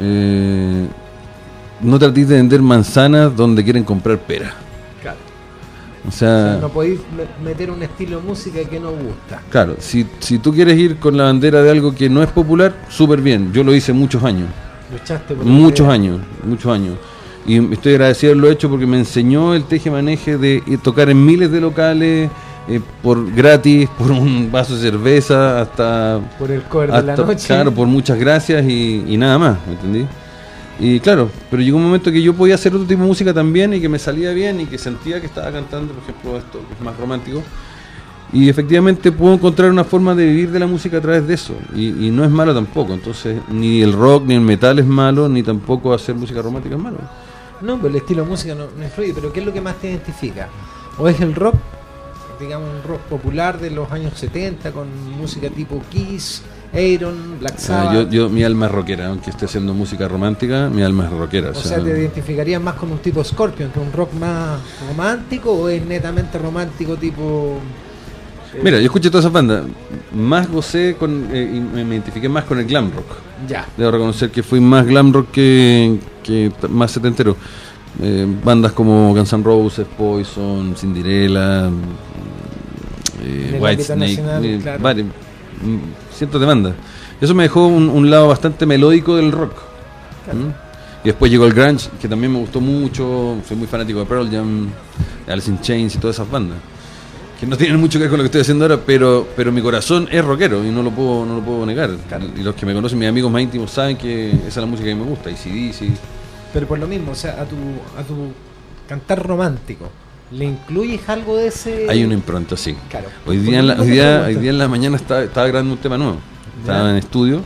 No tratéis de vender manzanas donde quieren comprar peras. Claro. O sea, no podéis meter un estilo de música que no gusta. Claro, si tú quieres ir con la bandera de algo que no es popular, súper bien. Yo lo hice muchos años. Luchaste por muchos años. Y estoy agradecido de haberlo hecho porque me enseñó el teje-maneje de tocar en miles de locales, por gratis, por un vaso de cerveza, hasta... Por el cover de la noche. Claro, por muchas gracias y nada más, ¿me entendí? Y claro, pero llegó un momento que yo podía hacer otro tipo de música también y que me salía bien y que sentía que estaba cantando, por ejemplo, esto que es más romántico. Y efectivamente puedo encontrar una forma de vivir de la música a través de eso. Y no es malo tampoco. Entonces, ni el rock ni el metal es malo, ni tampoco hacer música romántica es malo. No, pero el estilo de música no influye. Pero ¿qué es lo que más te identifica? ¿O es el rock, digamos, un rock popular de los años 70 con música tipo Kiss, Iron, Black Sabbath? Yo mi alma es rockera, aunque esté haciendo música romántica, mi alma es rockera. O sea, ¿te identificarías más con un tipo Scorpion, que un rock más romántico, o es netamente romántico tipo... Mira, yo escuché todas esas bandas, más gocé y me identifiqué más con el glam rock. Ya. Debo reconocer que fui más glam rock que más setentero. bandas como Guns N' Roses, Poison, Cinderella, el Whitesnake, ámbito nacional, claro. cientos de bandas. Eso me dejó un lado bastante melódico del rock. Claro. Y después llegó el grunge, que también me gustó mucho. Soy muy fanático de Pearl Jam, de Alice in Chains y todas esas bandas, que no tienen mucho que ver con lo que estoy haciendo ahora, pero mi corazón es rockero y no lo puedo negar. Claro. Y los que me conocen, mis amigos más íntimos, saben que esa es la música que me gusta, AC/DC. Pero por lo mismo, o sea, a tu cantar romántico, ¿le incluyes algo de ese...? Hay una impronta, sí. Claro. Hoy día en la mañana estaba grabando un tema nuevo. Estaba en estudio.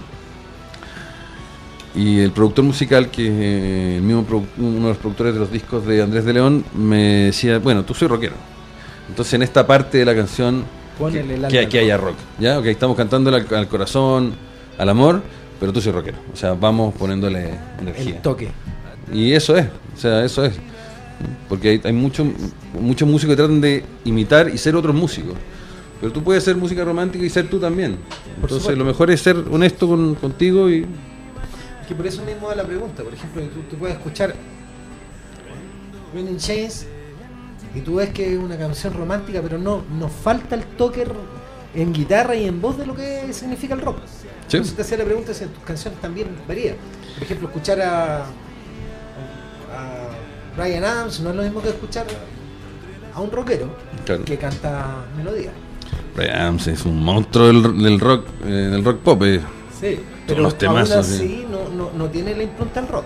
Y el productor musical, que es uno de los productores de los discos de Andrés de León, me decía, bueno, tú soy rockero. Entonces en esta parte de la canción que haya rock. ¿Ya? Okay, estamos cantando al corazón, al amor, pero tú soy rockero. O sea, vamos poniéndole energía. El toque. Y eso es, porque hay muchos músicos que tratan de imitar y ser otros músicos, pero tú puedes ser música romántica y ser tú también. Entonces lo mejor es ser honesto contigo. Y que por eso mismo da la pregunta. Por ejemplo, tú puedes escuchar Running Chains y tú ves que es una canción romántica, pero no falta el toque en guitarra y en voz de lo que significa el rock. Sí. Entonces te hacía la pregunta si en tus canciones también varía. Por ejemplo, escuchar a Bryan Adams no es lo mismo que escuchar a un rockero, claro, que canta melodía. Bryan Adams es un monstruo del rock pop. Sí, pero los temazos, aún así no tiene la impronta del rock.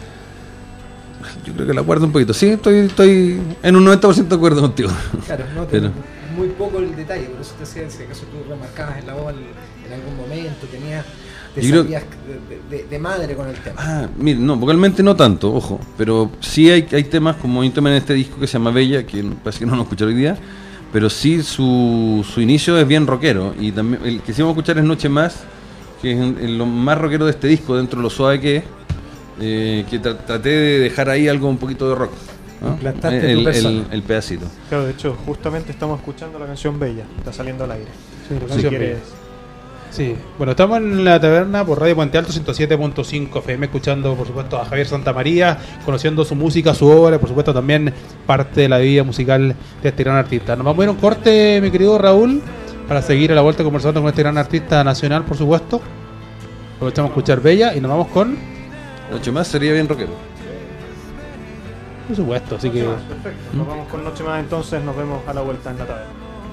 Yo creo que la guardo un poquito. Sí, estoy en un 90% de acuerdo contigo. Claro, no, pero muy poco el detalle, por eso te decía, si acaso tú remarcabas en la voz en algún momento, te salías de madre con el tema. Mire, no, vocalmente no tanto, ojo, pero sí hay temas, como hay un tema en este disco que se llama Bella, que parece que no lo escuché hoy día, pero sí su inicio es bien rockero, y también el que sí vamos a escuchar es Noche Más, que es lo más rockero de este disco, dentro de lo suave que es, que traté de dejar ahí algo un poquito de rock, ¿no? El pedacito. Claro, de hecho, justamente estamos escuchando la canción Bella, está saliendo al aire. Sí, la canción Bella. Sí, bueno, estamos en la taberna por Radio Puente Alto 107.5 FM, escuchando por supuesto a Javier Santamaría, conociendo su música, su obra, por supuesto también parte de la vida musical de este gran artista. Nos vamos a ir a un corte, mi querido Raúl, para seguir a la vuelta conversando con este gran artista nacional, por supuesto. Aprovechamos a escuchar Bella y nos vamos con... Noche Más sería bien rockero. Por supuesto, así que... Perfecto, nos vamos con Noche Más, entonces nos vemos a la vuelta en la taberna.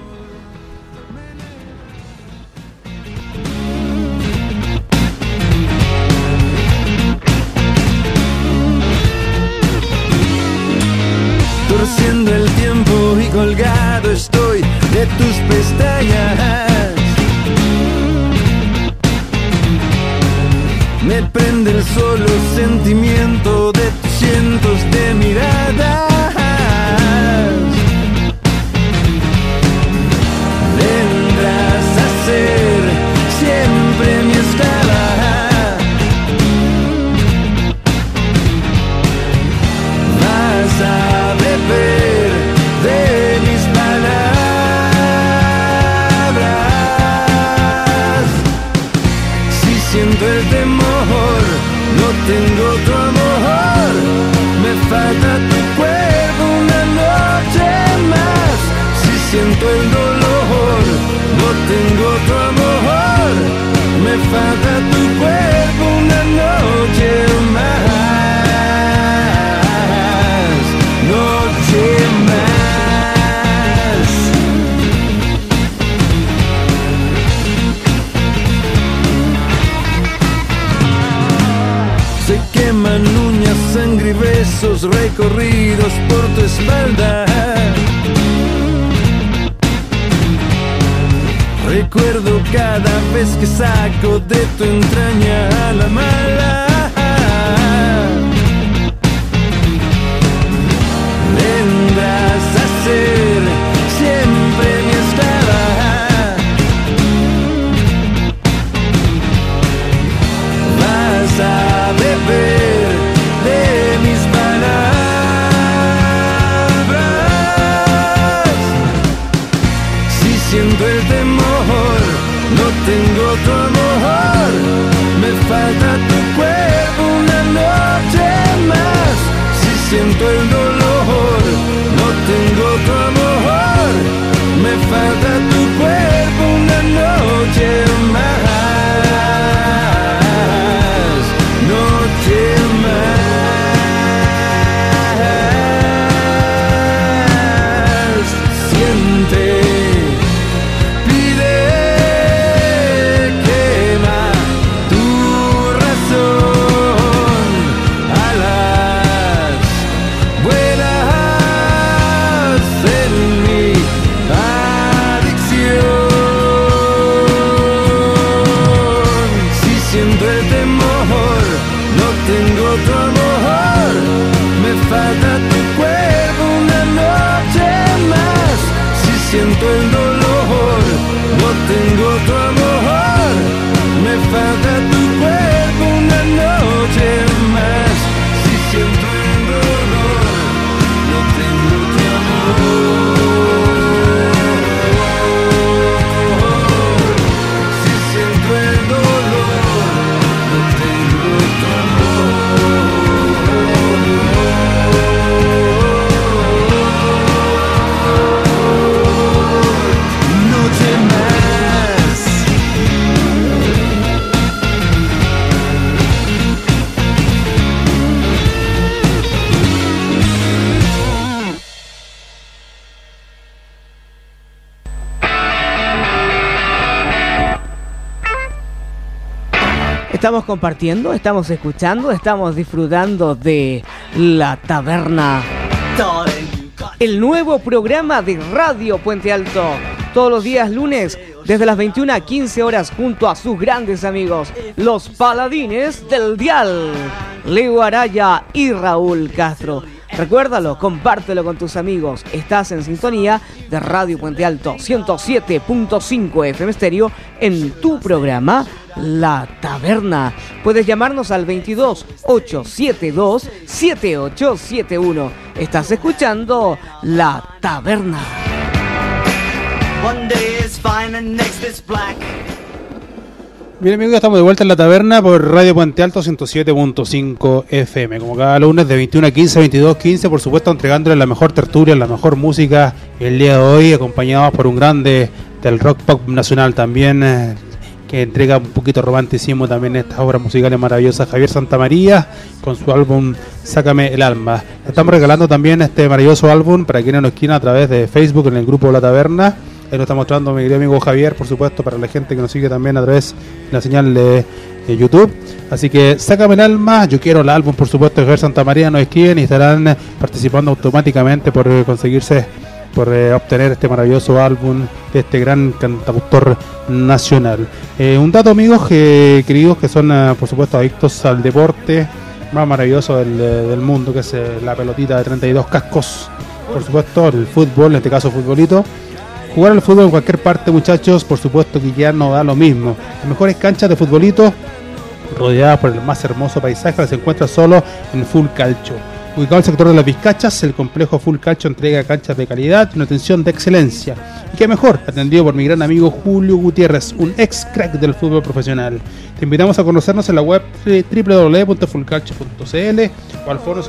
Torciendo el tiempo y colgado estoy de tus pestañas. Me prende el solo sentimiento de tus cientos de miradas. Vendrás a ser siempre mi esclava. Vas a beber de mis palabras. Si siento el temor, no tengo tu amor. Me falta tu cuerpo una noche más. Si siento el dolor, no tengo tu amor. Me falta tu cuerpo una noche más. Noche más. Se queman uñas, sangre y besos recorridos por tu espalda. Recuerdo cada vez que saco de tu entraña a la mala. Vendrás a ser siempre mi esclava. Vas a beber de mis palabras. Si siento el temor, no tengo tu amor. Me falta tu cuerpo. tu amor, me falta tu cuerpo una noche más. Si siento el dolor, no tengo tu amor. Si siento el dolor, no tengo tu noche más. Estamos compartiendo, estamos escuchando, estamos disfrutando de La Taberna, el nuevo programa de Radio Puente Alto, todos los días lunes desde las 21 a 15 horas junto a sus grandes amigos, los Paladines del Dial, Leo Araya y Raúl Castro. Recuérdalo, compártelo con tus amigos. Estás en sintonía de Radio Puente Alto 107.5 FM Stereo en tu programa La Taberna. Puedes llamarnos al 22 872 7871. Estás escuchando La Taberna. One day is fine and next is black. Bien amigos, estamos de vuelta en La Taberna por Radio Puente Alto 107.5 FM. Como cada lunes de 21 a 15, 22 a 15, por supuesto entregándoles la mejor tertulia, la mejor música el día de hoy, acompañados por un grande del rock pop nacional también, que entrega un poquito de romanticismo también en estas obras musicales maravillosas, Javier Santamaría, con su álbum Sácame el Alma. Estamos regalando también este maravilloso álbum para quienes nos quieran a través de Facebook en el grupo La Taberna. Ahí lo está mostrando mi querido amigo Javier, por supuesto, para la gente que nos sigue también a través de la señal de YouTube. Así que Sácame el Alma, Yo Quiero el Álbum, por supuesto, de Javier Santamaría, nos escriben y estarán participando automáticamente por obtener este maravilloso álbum de este gran cantautor nacional. Un dato, amigos, queridos, que son, por supuesto, adictos al deporte más maravilloso del mundo, que es la pelotita de 32 cascos, por supuesto, el fútbol, en este caso futbolito. Jugar al fútbol en cualquier parte, muchachos, por supuesto que ya no da lo mismo. Las mejores canchas de futbolito, rodeadas por el más hermoso paisaje, se encuentra solo en Full Calcio. Ubicado en el sector de las Vizcachas, el complejo Full Calcio entrega canchas de calidad y una atención de excelencia. Y qué mejor, atendido por mi gran amigo Julio Gutiérrez, un ex crack del fútbol profesional. Te invitamos a conocernos en la web www.fullcalcio.cl o al foro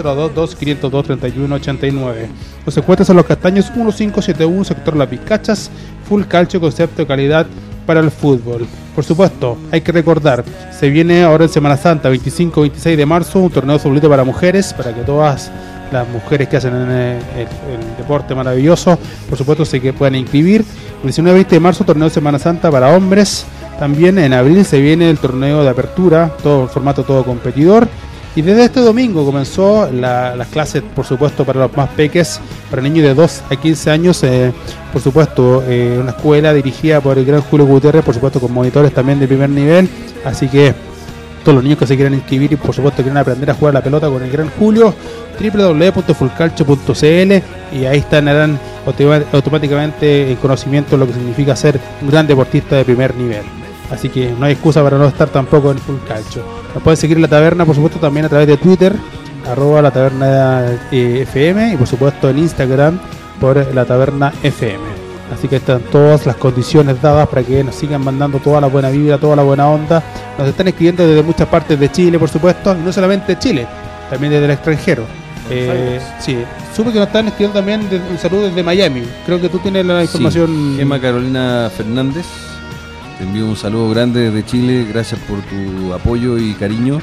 022-502-3189. Los encuentras en Los Castaños 1571, sector Las Vizcachas. Full Calcio, concepto de calidad para el fútbol. Por supuesto, hay que recordar, se viene ahora en Semana Santa, 25-26 de marzo, un torneo de futbolito para mujeres, para que todas las mujeres que hacen el deporte maravilloso, por supuesto, que puedan inscribir. El 19-20 de marzo, torneo de Semana Santa para hombres. También en abril se viene el torneo de apertura, todo el formato todo competidor. Y desde este domingo comenzó las clases, por supuesto, para los más peques, para niños de 2 a 15 años, por supuesto, una escuela dirigida por el gran Julio Gutiérrez, por supuesto, con monitores también de primer nivel. Así que todos los niños que se quieran inscribir y, por supuesto, quieren aprender a jugar la pelota con el gran Julio, www.fullcalcio.cl, y ahí estarán automáticamente en conocimiento de lo que significa ser un gran deportista de primer nivel. Así que no hay excusa para no estar tampoco en Full Calcio. Nos pueden seguir en La Taberna, por supuesto, también a través de Twitter, @La Taberna FM, y por supuesto en Instagram por La Taberna FM. Así que están todas las condiciones dadas para que nos sigan mandando toda la buena vibra, toda la buena onda. Nos están escribiendo desde muchas partes de Chile, por supuesto, y no solamente Chile, también desde el extranjero. Sí, supe que nos están escribiendo también un saludo desde Miami. Creo que tú tienes la información. Sí, Emma Carolina Fernández, te envío un saludo grande desde Chile, gracias por tu apoyo y cariño.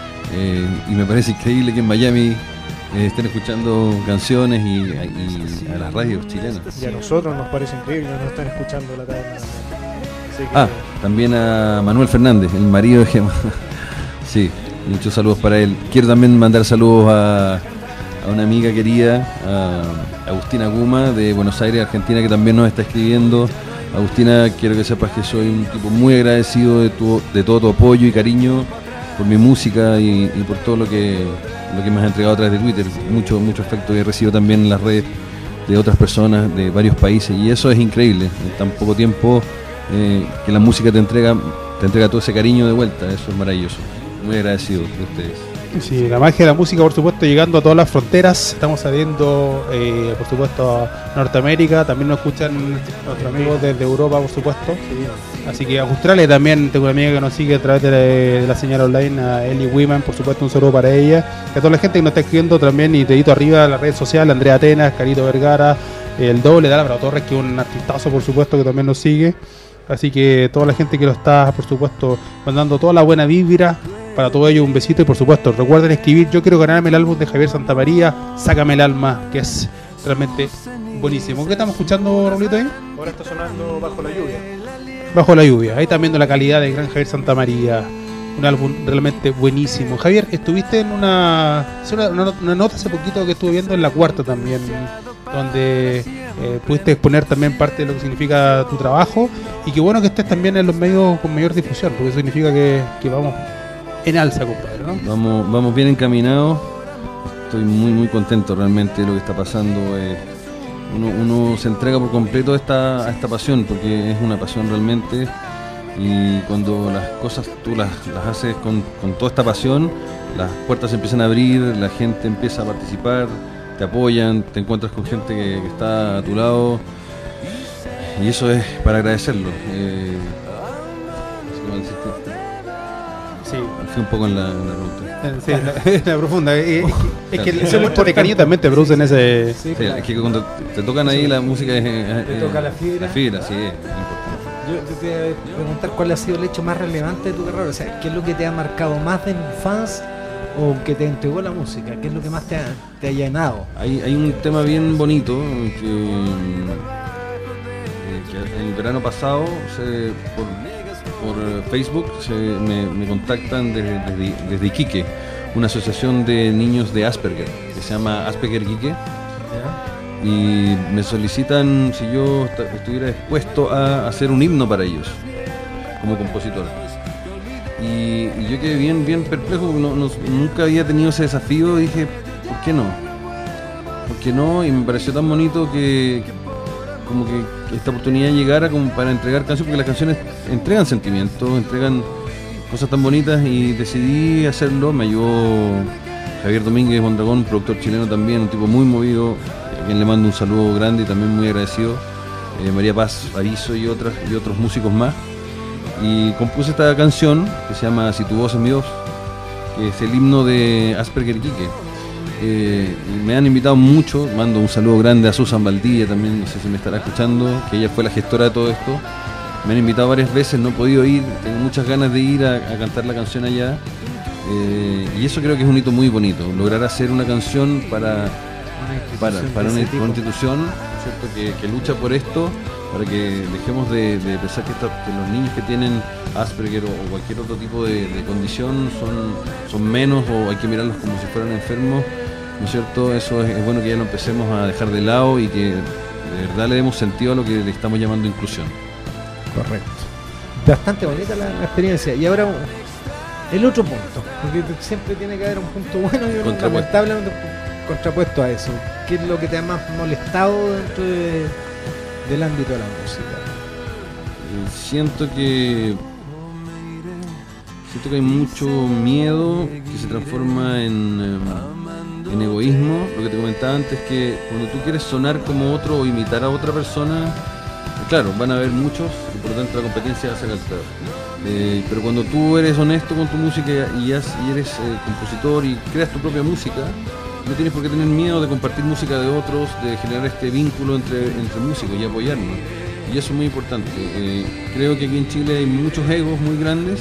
Y me parece increíble que en Miami estén escuchando canciones y a las radios chilenas. Y a nosotros nos parece increíble, nos están escuchando La Taberna. Así que... También a Manuel Fernández, el marido de Gemma. Sí, muchos saludos para él. Quiero también mandar saludos a una amiga querida, a Agustina Guma de Buenos Aires, Argentina, que también nos está escribiendo. Agustina, quiero que sepas que soy un tipo muy agradecido de todo tu apoyo y cariño por mi música y por todo lo que me has entregado a través de Twitter. Mucho afecto que he recibido también en las redes de otras personas de varios países, y eso es increíble. En tan poco tiempo que la música te entrega todo ese cariño de vuelta. Eso es maravilloso. Muy agradecido de ustedes. Sí, la magia de la música, por supuesto, llegando a todas las fronteras. Estamos saliendo, por supuesto, a Norteamérica. También nos escuchan nuestros amigos desde Europa, por supuesto. Así que a Australia también tengo una amiga que nos sigue a través de la señal online, a Ellie Wiman, por supuesto, un saludo para ella. Y a toda la gente que nos está escribiendo también, y dedito arriba a las redes sociales, Andrea Atenas, Carito Vergara, el doble de Álvaro Torres, que es un artistazo, por supuesto, que también nos sigue. Así que toda la gente que lo está, por supuesto, mandando toda la buena vibra. Para todo ello un besito y por supuesto recuerden escribir: yo quiero ganarme el álbum de Javier Santamaría, Sácame el alma, que es realmente buenísimo. ¿Qué estamos escuchando, Raulito, ahí? Ahora está sonando Bajo la lluvia. Bajo la lluvia, ahí están viendo la calidad del gran Javier Santamaría. Un álbum realmente buenísimo. Javier, estuviste en una nota hace poquito que estuve viendo en La Cuarta también, donde pudiste exponer también parte de lo que significa tu trabajo, y qué bueno que estés también en los medios con mayor difusión, porque eso significa que vamos en alza, compadre, ¿no? Vamos bien encaminados. Estoy muy contento realmente de lo que está pasando. Uno se entrega por completo a esta pasión, porque es una pasión realmente. Y cuando las cosas tú las haces con toda esta pasión, las puertas se empiezan a abrir, la gente empieza a participar, te apoyan, te encuentras con gente que está a tu lado, y eso es para agradecerlo. Sí, fui un poco en la pregunta. Sí, la profunda. Es que ese muerto de cariño también te producen ese. Sí, es que cuando te tocan ahí la música te toca la fibra. La fibra, sí, es importante. Yo te voy a preguntar cuál ha sido el hecho más relevante de tu carrera. O sea, ¿qué es lo que te ha marcado más de fans o que te entregó la música? ¿Qué es lo que más te ha llenado? Hay un tema bien bonito que el verano pasado por Facebook me contactan desde Iquique, una asociación de niños de Asperger que se llama Asperger Iquique. Y me solicitan si yo estuviera dispuesto a hacer un himno para ellos como compositor. Y yo quedé bien perplejo porque nunca había tenido ese desafío. Dije, ¿por qué no? ¿Por qué no? Y me pareció tan bonito que como que esta oportunidad llegara como para entregar canciones, porque las canciones entregan sentimientos, entregan cosas tan bonitas, y decidí hacerlo. Me ayudó Javier Domínguez Mondragón, productor chileno también, un tipo muy movido, a quien le mando un saludo grande y también muy agradecido. María Paz Arizo y otros músicos más. Y compuse esta canción que se llama Si tu voz es mi voz, que es el himno de Asperger Iquique. Me han invitado mucho, mando un saludo grande a Susan Valdivia también, no sé si me estará escuchando, que ella fue la gestora de todo esto. Me han invitado varias veces, no he podido ir, tengo muchas ganas de ir a cantar la canción allá. Y eso creo que es un hito muy bonito, lograr hacer una canción para una institución, ¿cierto? que lucha por esto, para que dejemos de pensar que los niños que tienen Asperger o cualquier otro tipo de condición son menos, o hay que mirarlos como si fueran enfermos, ¿no es cierto? Eso es bueno que ya lo empecemos a dejar de lado y que de verdad le demos sentido a lo que le estamos llamando inclusión. Correcto. Bastante bonita la experiencia. Y ahora el otro punto, porque siempre tiene que haber un punto bueno y uno lamentablemente contrapuesto a eso. ¿Qué es lo que te ha más molestado dentro del ámbito de la música? Siento que hay mucho miedo que se transforma en egoísmo. Lo que te comentaba antes, que cuando tú quieres sonar como otro o imitar a otra persona, claro, van a haber muchos y por lo tanto la competencia va a ser alta. Pero cuando tú eres honesto con tu música y eres compositor y creas tu propia música, no tienes por qué tener miedo de compartir música de otros, de generar este vínculo entre músicos y apoyarnos. Y eso es muy importante. Creo que aquí en Chile hay muchos egos muy grandes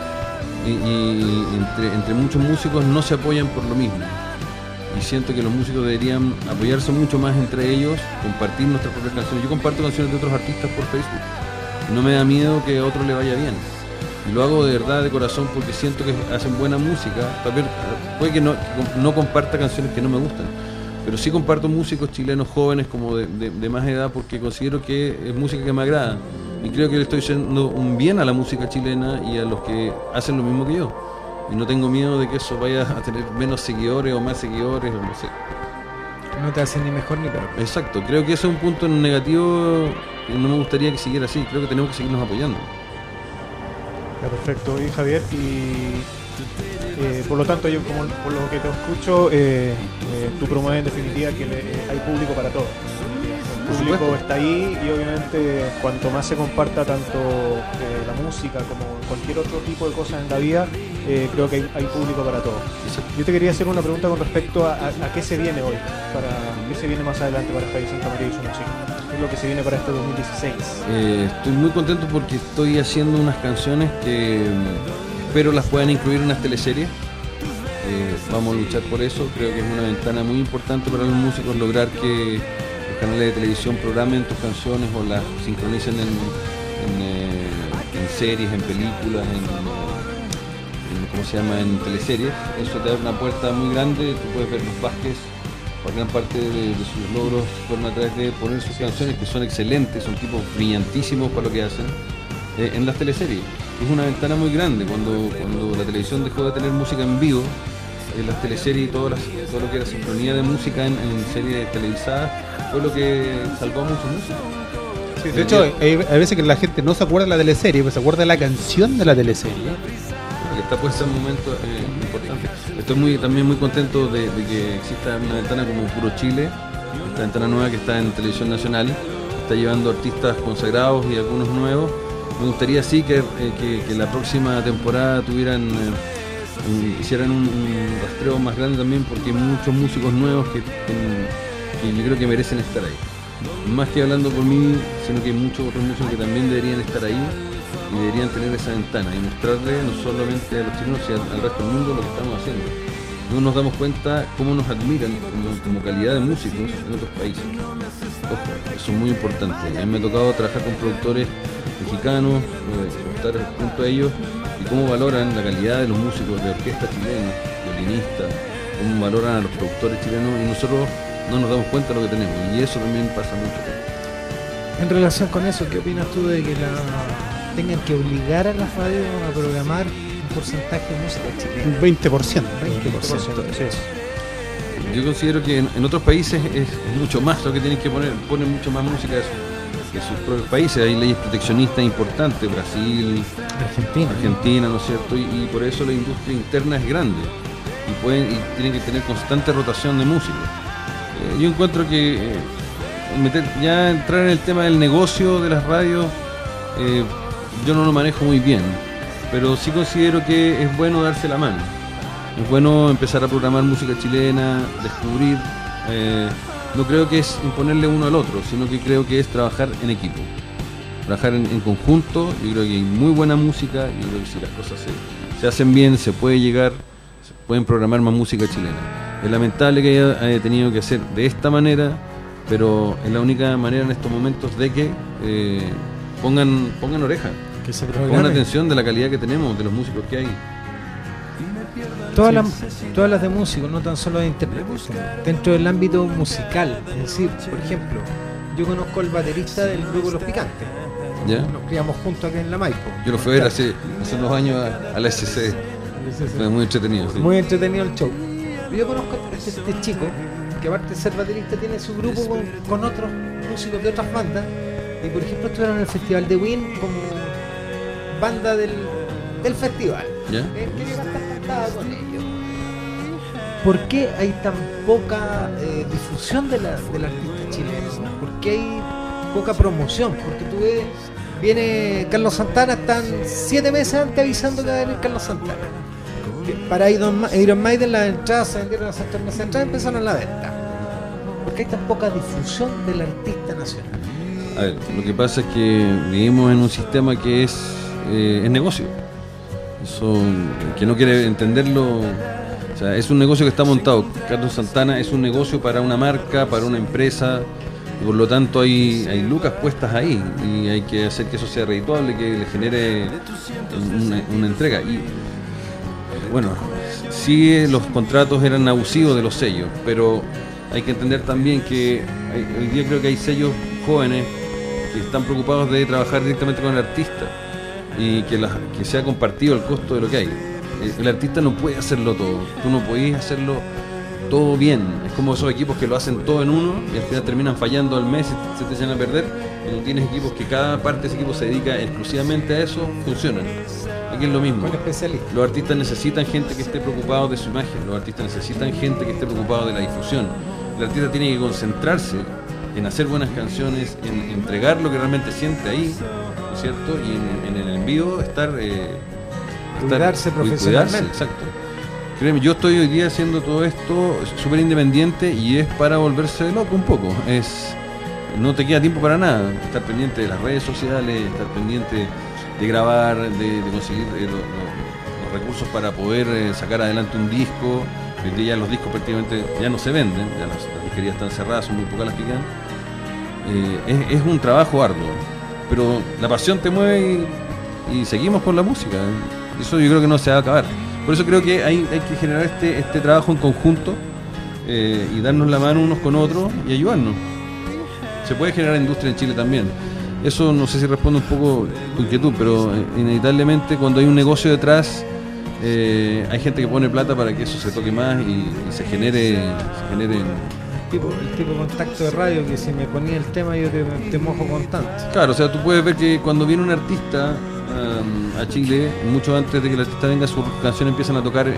y entre muchos músicos no se apoyan por lo mismo. Y siento que los músicos deberían apoyarse mucho más entre ellos, compartir nuestras propias canciones. Yo comparto canciones de otros artistas por Facebook. No me da miedo que a otro le vaya bien. Y lo hago de verdad, de corazón, porque siento que hacen buena música. También puede que no comparta canciones que no me gustan, pero sí comparto músicos chilenos jóvenes como de más edad, porque considero que es música que me agrada. Y creo que le estoy haciendo un bien a la música chilena y a los que hacen lo mismo que yo. Y no tengo miedo de que eso vaya a tener menos seguidores o más seguidores, o no sé. No te hace ni mejor ni peor. Exacto, creo que ese es un punto negativo y no me gustaría que siguiera así. Creo que tenemos que seguirnos apoyando. Ya, perfecto. Y Javier, por lo tanto, yo como por lo que te escucho, tú promueves en definitiva que hay público para todo. El público está ahí y obviamente cuanto más se comparta tanto la música como cualquier otro tipo de cosas en la vida, creo que hay público para todo. Yo te quería hacer una pregunta con respecto a qué se viene hoy, qué se viene más adelante para Javier Santamaría y su música. ¿Qué es lo que se viene para este 2016? Estoy muy contento porque estoy haciendo unas canciones que espero las puedan incluir en unas teleseries. Vamos a luchar por eso. Creo que es una ventana muy importante para los músicos lograr que los canales de televisión programen tus canciones o las sincronicen en series, en películas, en teleseries. Eso te da una puerta muy grande. Tú puedes ver los Vázquez, por gran parte de sus logros fueron a través de poner sus canciones, que son excelentes, son tipos brillantísimos para lo que hacen, en las teleseries. Es una ventana muy grande. Cuando la televisión dejó de tener música en vivo, las teleseries y todo lo que era sincronía de música en series televisadas fue lo que salvó a muchos músicos. Sí, de hecho, hay veces que la gente no se acuerda de la teleserie, pero se acuerda de la canción de la teleserie. Que está puesta en un momento importante. Estoy también muy contento de que exista una ventana como Puro Chile, esta ventana nueva que está en Televisión Nacional, está llevando artistas consagrados y algunos nuevos. Me gustaría sí que la próxima temporada hicieran un rastreo más grande también, porque hay muchos músicos nuevos que yo creo que merecen estar ahí. Más que hablando por mí, sino que hay muchos otros músicos que también deberían estar ahí y deberían tener esa ventana y mostrarle no solamente a los chilenos sino al resto del mundo lo que estamos haciendo. No nos damos cuenta cómo nos admiran como calidad de músicos en otros países. Ojo, eso es muy importante. A mí me ha tocado trabajar con productores mexicanos, estar junto a ellos y cómo valoran la calidad de los músicos de orquesta chilenos, violinistas, cómo valoran a los productores chilenos, y nosotros no nos damos cuenta de lo que tenemos, y eso también pasa mucho. En relación con eso, ¿qué opinas tú de que tengan que obligar a las radios a programar un porcentaje de música chilena? Un 20%. 20%. Sí. Yo considero que en otros países es mucho más lo que tienen que ponen mucho más música que sus propios países. Hay leyes proteccionistas importantes, Brasil, Argentina, ¿no es cierto? Y por eso la industria interna es grande y tienen que tener constante rotación de músicos. Yo encuentro que entrar en el tema del negocio de las radios, yo no lo manejo muy bien, pero sí considero que es bueno darse la mano. Es bueno empezar a programar música chilena, descubrir. No creo que es imponerle uno al otro, sino que creo que es trabajar en equipo, trabajar en conjunto. Yo creo que hay muy buena música. Yo creo que si las cosas se hacen bien, se puede llegar, se pueden programar más música chilena. Es lamentable que haya tenido que hacer de esta manera, pero es la única manera en estos momentos de que pongan oreja, Que se pongan atención de la calidad que tenemos, de los músicos que hay. Todas las de músicos, no tan solo de intérpretes, dentro del ámbito musical. Es decir, por ejemplo, yo conozco al baterista del grupo Los Picantes. ¿Ya? Nos criamos juntos acá en la Maipo. Yo lo fui a ver hace unos años a la SC. Fue muy entretenido. Sí. Muy entretenido el show. Yo conozco a este chico, que aparte de ser baterista tiene su grupo con otros músicos de otras bandas. Y por ejemplo estuvieron en el Festival de Win como banda del festival. ¿Ya? Quería cantar con ellos. ¿Por qué hay tan poca difusión del artista chileno? ¿Por qué hay poca promoción? Porque tú ves, viene Carlos Santana, están 7 meses antes avisando que va a venir Carlos Santana. Para Iron Maiden las entradas se vendieron hace 3 meses atrás, empezaron la venta. ¿Por qué hay tan poca difusión del artista nacional? A ver, lo que pasa es que vivimos en un sistema que es negocio. Eso, que no quiere entenderlo, o sea, es un negocio que está montado. Carlos Santana es un negocio para una marca, para una empresa, y por lo tanto hay lucas puestas ahí y hay que hacer que eso sea redituable, que le genere una entrega. Y bueno, sí, los contratos eran abusivos de los sellos, pero hay que entender también que hoy día creo que hay sellos jóvenes que están preocupados de trabajar directamente con el artista y que sea compartido el costo de lo que hay. El artista no puede hacerlo todo, tú no podés hacerlo todo bien. Es como esos equipos que lo hacen todo en uno y al final terminan fallando al mes y se te echan a perder. Cuando tienes equipos que cada parte de ese equipo se dedica exclusivamente a eso, funcionan. Aquí es lo mismo. Con especialistas. Los artistas necesitan gente que esté preocupado de su imagen, los artistas necesitan gente que esté preocupado de la difusión. El artista tiene que concentrarse en hacer buenas canciones, en entregar lo que realmente siente ahí, ¿no es cierto? Y en el envío Cuidarse profesionalmente. Exacto. Créeme, yo estoy hoy día haciendo todo esto súper independiente y es para volverse loco un poco. No te queda tiempo para nada. Estar pendiente de las redes sociales, estar pendiente de grabar, de conseguir los recursos para poder sacar adelante un disco. Hoy día ya los discos prácticamente ya no se venden, ya las disquerías están cerradas, son muy pocas las que quedan. Es un trabajo arduo, pero la pasión te mueve y seguimos con la música. Eso yo creo que no se va a acabar. Por eso creo que hay que generar este trabajo en conjunto y darnos la mano unos con otros y ayudarnos. Se puede generar industria en Chile también. Eso no sé si responde un poco tu inquietud, pero inevitablemente cuando hay un negocio detrás, hay gente que pone plata para que eso se toque más y se genere el tipo de contacto de radio que si me ponía el tema yo te mojo con tanto. Claro, o sea, tú puedes ver que cuando viene un artista a Chile, mucho antes de que el artista venga, sus canciones empiezan a tocar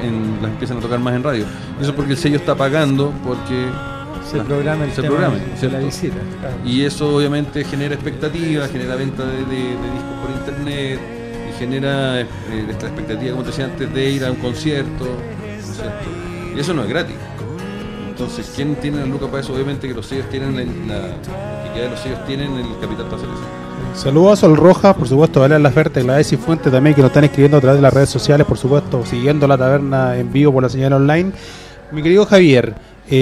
más en radio. Eso es porque el sello está pagando porque se programa el tema de la visita. Claro. Y eso obviamente genera expectativas, genera venta de discos por internet y genera esta expectativa, como te decía antes, de ir a un concierto, ¿no es cierto? Y eso no es gratis. Entonces, ¿quién tiene la luca para eso? Obviamente que los sellos tienen la equidad de los sellos tienen el capital para hacer eso. Saludos a Sol Rojas, por supuesto, a Valeria Laferte, a Gladys y Fuente también, que nos están escribiendo a través de las redes sociales, por supuesto, siguiendo la taberna en vivo por la señal online. Mi querido Javier,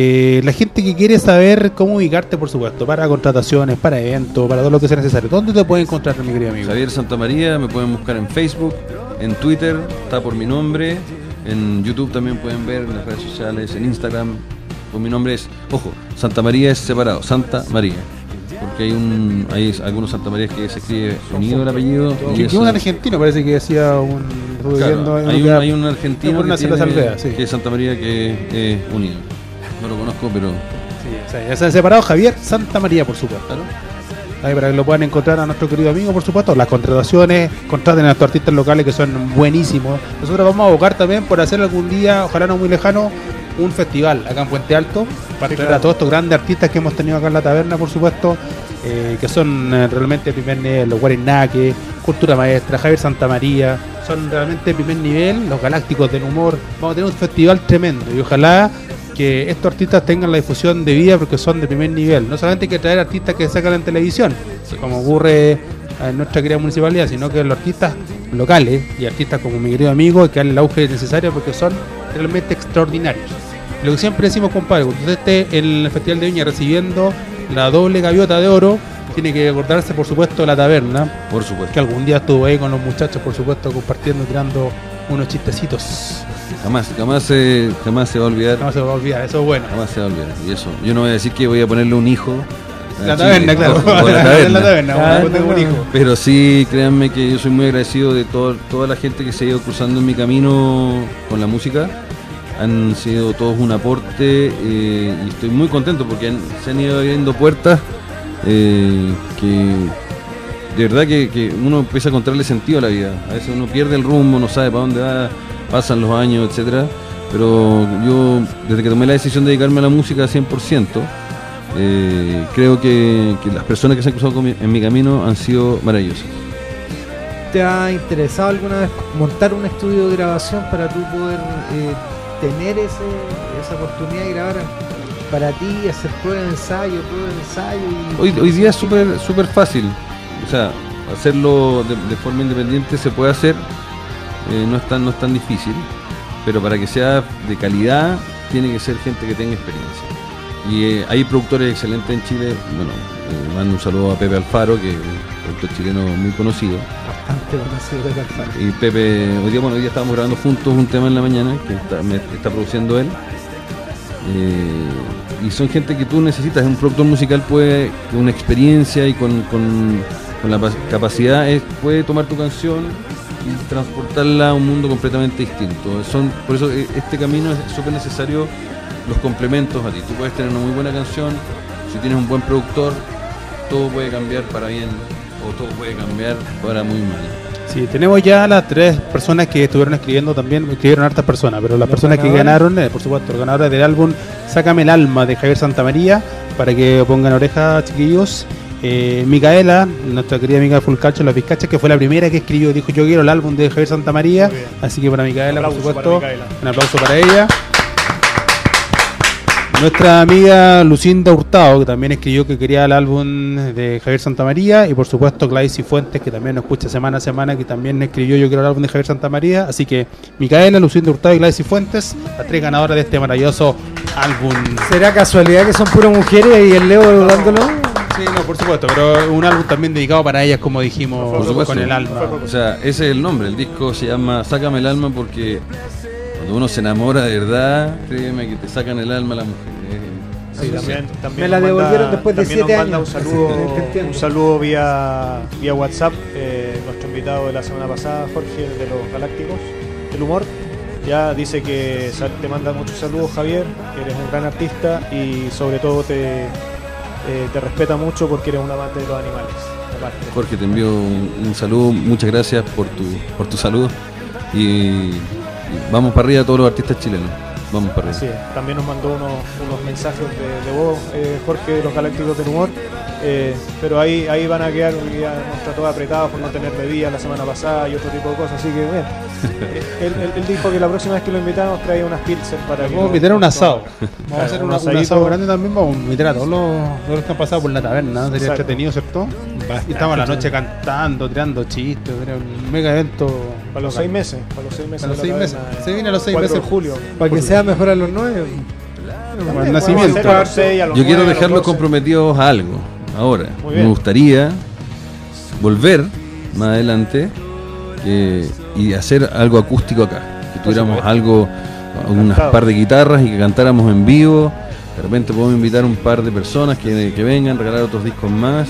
la gente que quiere saber cómo ubicarte, por supuesto, para contrataciones, para eventos, para todo lo que sea necesario, ¿dónde te pueden encontrar, mi querido amigo? Javier Santamaría, me pueden buscar en Facebook, en Twitter, está por mi nombre, en YouTube también pueden ver, en las redes sociales, en Instagram, con mi nombre es, ojo, Santa María es separado, Santa María. Porque hay algunos Santa María que se escribe unido el apellido. Y un argentino parece que decía claro, hay un argentino que es Santa María que es unido. No lo conozco, pero sí, o sea, ya se han separado. Javier Santa María, por supuesto, ¿no? Ahí para que lo puedan encontrar a nuestro querido amigo, por supuesto. Las contrataciones, contraten a nuestros artistas locales que son buenísimos. Nosotros vamos a abocar también por hacer algún día, ojalá no muy lejano, un festival acá en Puente Alto para traer a todos estos grandes artistas que hemos tenido acá en la taberna, por supuesto, que son realmente de primer nivel. Los Guarenaque, Cultura Maestra, Javier Santamaría, son realmente de primer nivel. Los Galácticos del Humor. Vamos a tener un festival tremendo y ojalá que estos artistas tengan la difusión debida porque son de primer nivel. No solamente hay que traer artistas que sacan en televisión, como ocurre en nuestra querida municipalidad, sino que los artistas locales y artistas como mi querido amigo hay que darle el auge necesario porque son realmente extraordinarios. Lo que siempre decimos, compadre, cuando usted esté en el Festival de Viña recibiendo la doble gaviota de oro, tiene que acordarse, por supuesto, de la taberna. Por supuesto. Que algún día estuvo ahí con los muchachos, por supuesto, compartiendo, tirando unos chistecitos. Jamás se va a olvidar. Jamás se va a olvidar, eso es bueno. Jamás se va a olvidar. Y eso, yo no voy a decir que voy a ponerle un hijo. La taberna, claro. La taberna, un hijo. Pero sí, créanme que yo soy muy agradecido de toda la gente que se ha ido cruzando en mi camino con la música. Han sido todos un aporte y estoy muy contento porque se han ido abriendo puertas que de verdad que uno empieza a encontrarle sentido a la vida. A veces uno pierde el rumbo, no sabe para dónde va, pasan los años, etcétera. Pero yo, desde que tomé la decisión de dedicarme a la música 100%, creo que las personas que se han cruzado en mi camino han sido maravillosas. ¿Te ha interesado alguna vez montar un estudio de grabación para tú poder tener esa oportunidad de grabar para ti, hacer prueba de ensayo y hoy día es súper fácil, o sea, hacerlo de forma independiente se puede hacer, no es tan difícil, pero para que sea de calidad tiene que ser gente que tenga experiencia y hay productores excelentes en Chile. Bueno, mando un saludo a Pepe Alfaro, que es un productor chileno muy conocido. Bastante conocido Pepe Alfaro. Y Pepe, hoy día estábamos grabando juntos un tema en la mañana que está produciendo él. Y son gente que tú necesitas. Un productor musical puede, con una experiencia y con la capacidad, puede tomar tu canción y transportarla a un mundo completamente distinto. Por eso este camino es súper necesario, los complementos a ti. Tú puedes tener una muy buena canción, si tienes un buen productor, todo puede cambiar para bien o todo puede cambiar para muy mal. Sí, tenemos ya las 3 personas que estuvieron escribiendo también, escribieron hartas personas, pero las Los personas que ganadores. ganaron, por supuesto, los ganadores del álbum Sácame el alma de Javier Santamaría, para que pongan oreja, chiquillos. Micaela, nuestra querida amiga Full Culture, la Pizcacha, que fue la primera que escribió, dijo yo quiero el álbum de Javier Santamaría, Muy bien. así que para Micaela, por Aplauso supuesto, para Micaela. un aplauso para ella. Nuestra amiga Lucinda Hurtado, que también escribió que quería el álbum de Javier Santamaría, y por supuesto Gladys Cifuentes, que también nos escucha semana a semana, que también escribió yo quiero el álbum de Javier Santamaría. Así que Micaela, Lucinda Hurtado y Gladys Cifuentes, las 3 ganadoras de este maravilloso álbum. ¿Será casualidad que son puras mujeres y el Leo dándolo? Sí, no, por supuesto, pero un álbum también dedicado para ellas, como dijimos, Por supuesto. con el alma. O sea, ese es el nombre, el disco se llama Sácame el alma porque cuando uno se enamora de verdad, créeme que te sacan el alma a la mujer. Sí, también Me la nos devolvieron después de también 7 nos manda años. un saludo vía WhatsApp, nuestro invitado de la semana pasada, Jorge de los Galácticos del Humor. Ya dice que te manda muchos saludos, Javier, que eres un gran artista y sobre todo te respeta mucho porque eres un amante de los animales. Aparte. Jorge, te envío un saludo, muchas gracias por tu saludo y vamos para arriba todos los artistas chilenos. Vamos para Así arriba. es. También nos mandó unos mensajes de voz, Jorge de los Galácticos del Humor, pero ahí van a quedar, porque ya nos trató apretados por no tener bebida la semana pasada y otro tipo de cosas, así que bien. Él dijo que la próxima vez que lo invitamos traía unas pilsen para que Vamos a invitar a un asado. Vamos a Claro, hacer un un asadito. asado grande también, vamos a invitar a todos los que han pasado por la taberna, ¿no? Sería Exacto. entretenido, ¿cierto? Y estamos la noche cantando, tirando chistes, era un mega evento. para los 6 meses. Para los 6 meses. Para los de la 6 meses. taberna, Se viene a los 6 4 meses. de julio. Para que sea mejor a los 9. Para el nacimiento. Podemos hacer a los 6, a los Yo quiero 9, a los dejarlos 12. comprometidos a algo. Ahora, Muy bien. me gustaría volver más adelante y hacer algo acústico acá. Que tuviéramos supuesto. algo, unas Encantado. par de guitarras y que cantáramos en vivo. De repente podemos invitar un par de personas que vengan, regalar otros discos más.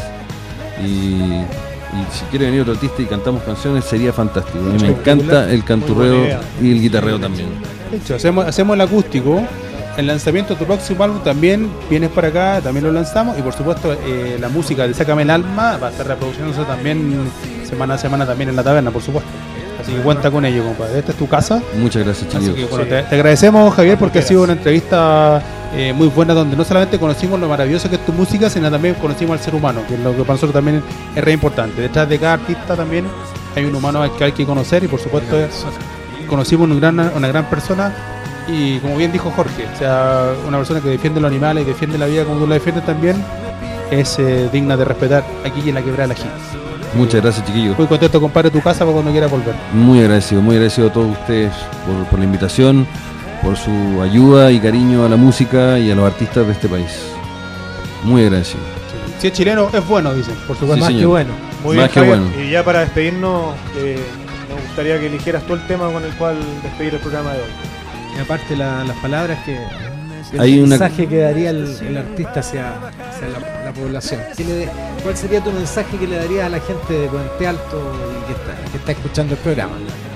Y si quiere venir otro artista y cantamos canciones, sería fantástico. A mí me encanta el canturreo Muy buena idea. y el guitarreo también. De hecho, hacemos el acústico. El lanzamiento de tu próximo álbum también vienes para acá, también lo lanzamos. Y por supuesto, la música de Sácame el alma va a estar reproduciéndose también semana a semana también en la taberna, por supuesto. Así que cuenta con ello, compadre. Esta es tu casa. Muchas gracias, Así chicos. que bueno, Sí. te agradecemos, Javier, porque ha quieras. sido una entrevista muy buena donde no solamente conocimos lo maravilloso que es tu música, sino también conocimos al ser humano, que es lo que para nosotros también es re importante. Detrás de cada artista también hay un humano al que hay que conocer y por supuesto conocimos una gran persona y como bien dijo Jorge, o sea, una persona que defiende los animales y defiende la vida como tú la defiendes también es digna de respetar aquí en la Quebrada de la Gil. Muchas gracias, chiquillos. Muy contento, compadre, tu casa para cuando quieras volver. Muy agradecido a todos ustedes por la invitación, por su ayuda y cariño a la música y a los artistas de este país. Muy agradecido. Si es chileno, es bueno, dicen, por supuesto. Sí, Más que señor. bueno. Muy Más bien, que Javier. bueno. Y ya para despedirnos, me gustaría que eligieras tú el tema con el cual despedir el programa de hoy. Y aparte las palabras que el Hay una- mensaje que daría el artista hacia la población. ¿Cuál sería tu mensaje que le darías a la gente de Puente Alto y que está escuchando el programa?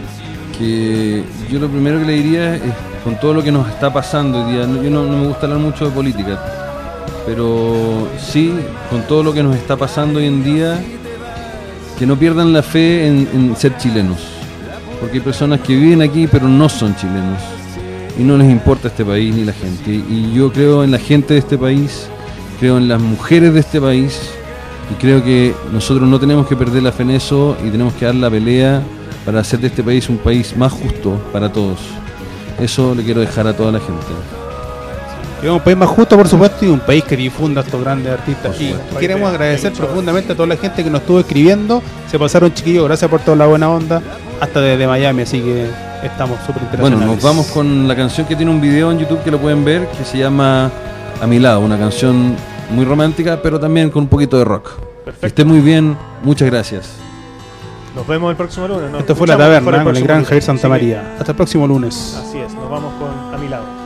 Que yo lo primero que le diría es, con todo lo que nos está pasando hoy día, yo no me gusta hablar mucho de política, pero sí, con todo lo que nos está pasando hoy en día, que no pierdan la fe en ser chilenos, porque hay personas que viven aquí pero no son chilenos y no les importa este país ni la gente, y yo creo en la gente de este país, creo en las mujeres de este país y creo que nosotros no tenemos que perder la fe en eso y tenemos que dar la pelea para hacer de este país un país más justo para todos. Eso le quiero dejar a toda la gente. Que es un país más justo, por supuesto, y un país que difunda a estos grandes artistas. Por Y supuesto. queremos agradecer profundamente a toda la gente que nos estuvo escribiendo. Se pasaron, chiquillos, gracias por toda la buena onda, hasta desde Miami, así que estamos súper Bueno, internacionales. nos vamos con la canción que tiene un video en YouTube que lo pueden ver, que se llama A mi lado, una canción muy romántica, pero también con un poquito de rock. Que esté muy bien, muchas gracias. Nos vemos el próximo lunes. Nos Esto fue La escuchamos Taberna mejor con el próximo gran lunes. Javier Así Santamaría. Hasta el próximo lunes. que, así es, nos vamos con A mi lado.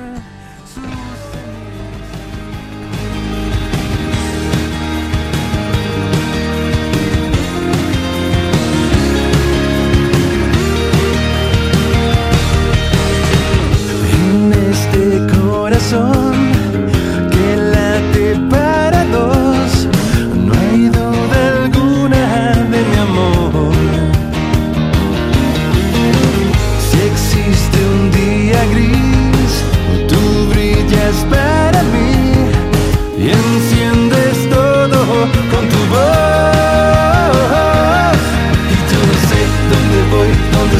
En este corazón que late para dos, no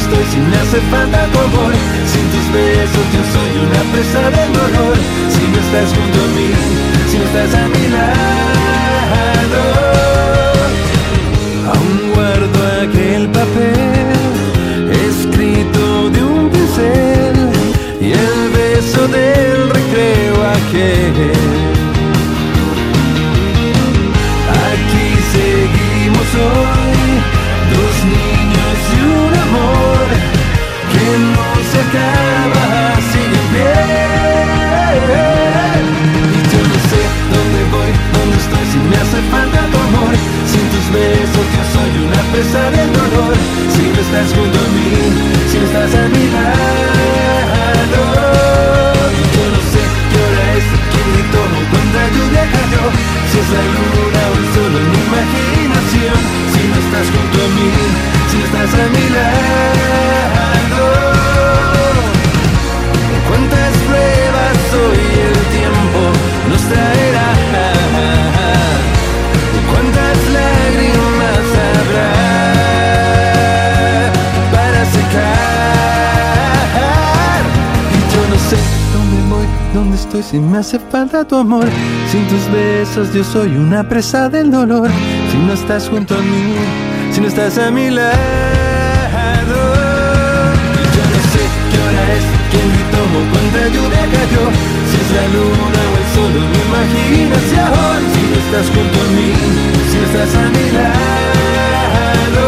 estoy si me hace falta tu amor? Sin tus besos yo soy una presa del dolor. Si no estás junto a mí, si no estás a mi lado. Aún guardo aquel papel escrito de un pincel y el beso del recreo aquel. Aquí seguimos hoy, dos niños y un amor que no se acaba, sigue en pie. Y yo no sé dónde voy, dónde estoy, si me hace falta tu amor. Sin tus besos yo soy una presa del dolor. Si no estás junto a mí, si no estás a mi lado. Yo no sé qué hora es, quién gritó o cuánta lluvia cayó. Si es la luna o el sol en mi imaginación. Si no estás junto a mí, si no estás a mi lado. Cuántas pruebas hoy el tiempo nos traerá. Cuántas lágrimas habrá para secar. Y yo no sé dónde voy, dónde estoy, si me hace falta tu amor. Sin tus besos yo soy una presa del dolor. Si no estás junto a mí, si no estás a mi lado. Y yo no sé qué hora es, quién gritó o cuánta lluvia cayó. Si es la luna o el sol o mi imaginación. Si no estás junto a mí, si no estás a mi lado.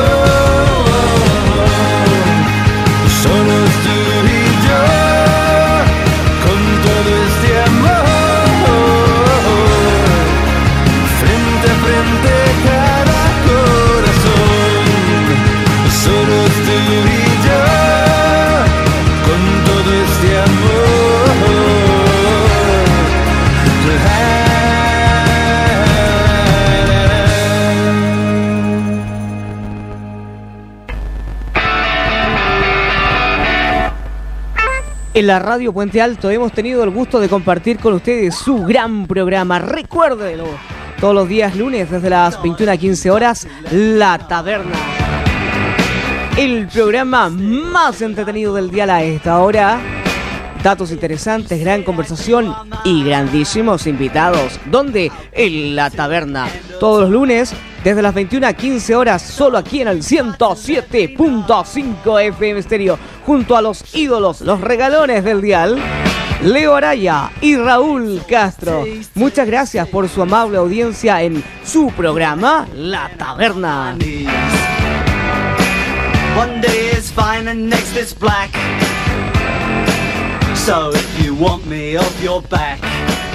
Solos tú y yo, con todo este amor, frente a frente cada corazón. Solos tú y yo, con todo este amor. En la radio Puente Alto hemos tenido el gusto de compartir con ustedes su gran programa. Recuérdenlo, todos los días lunes desde las 21 a 15 horas, La Taberna. El programa más entretenido del día a esta hora. Datos interesantes, gran conversación y grandísimos invitados. ¿Dónde? En La Taberna. Todos los lunes desde las 21 a 15 horas, solo aquí en el 107.5 FM Stereo, junto a los ídolos, los regalones del dial, Leo Araya y Raúl Castro. Muchas gracias por su amable audiencia en su programa La Taberna. One day is fine and next is black. So if you want me off your back,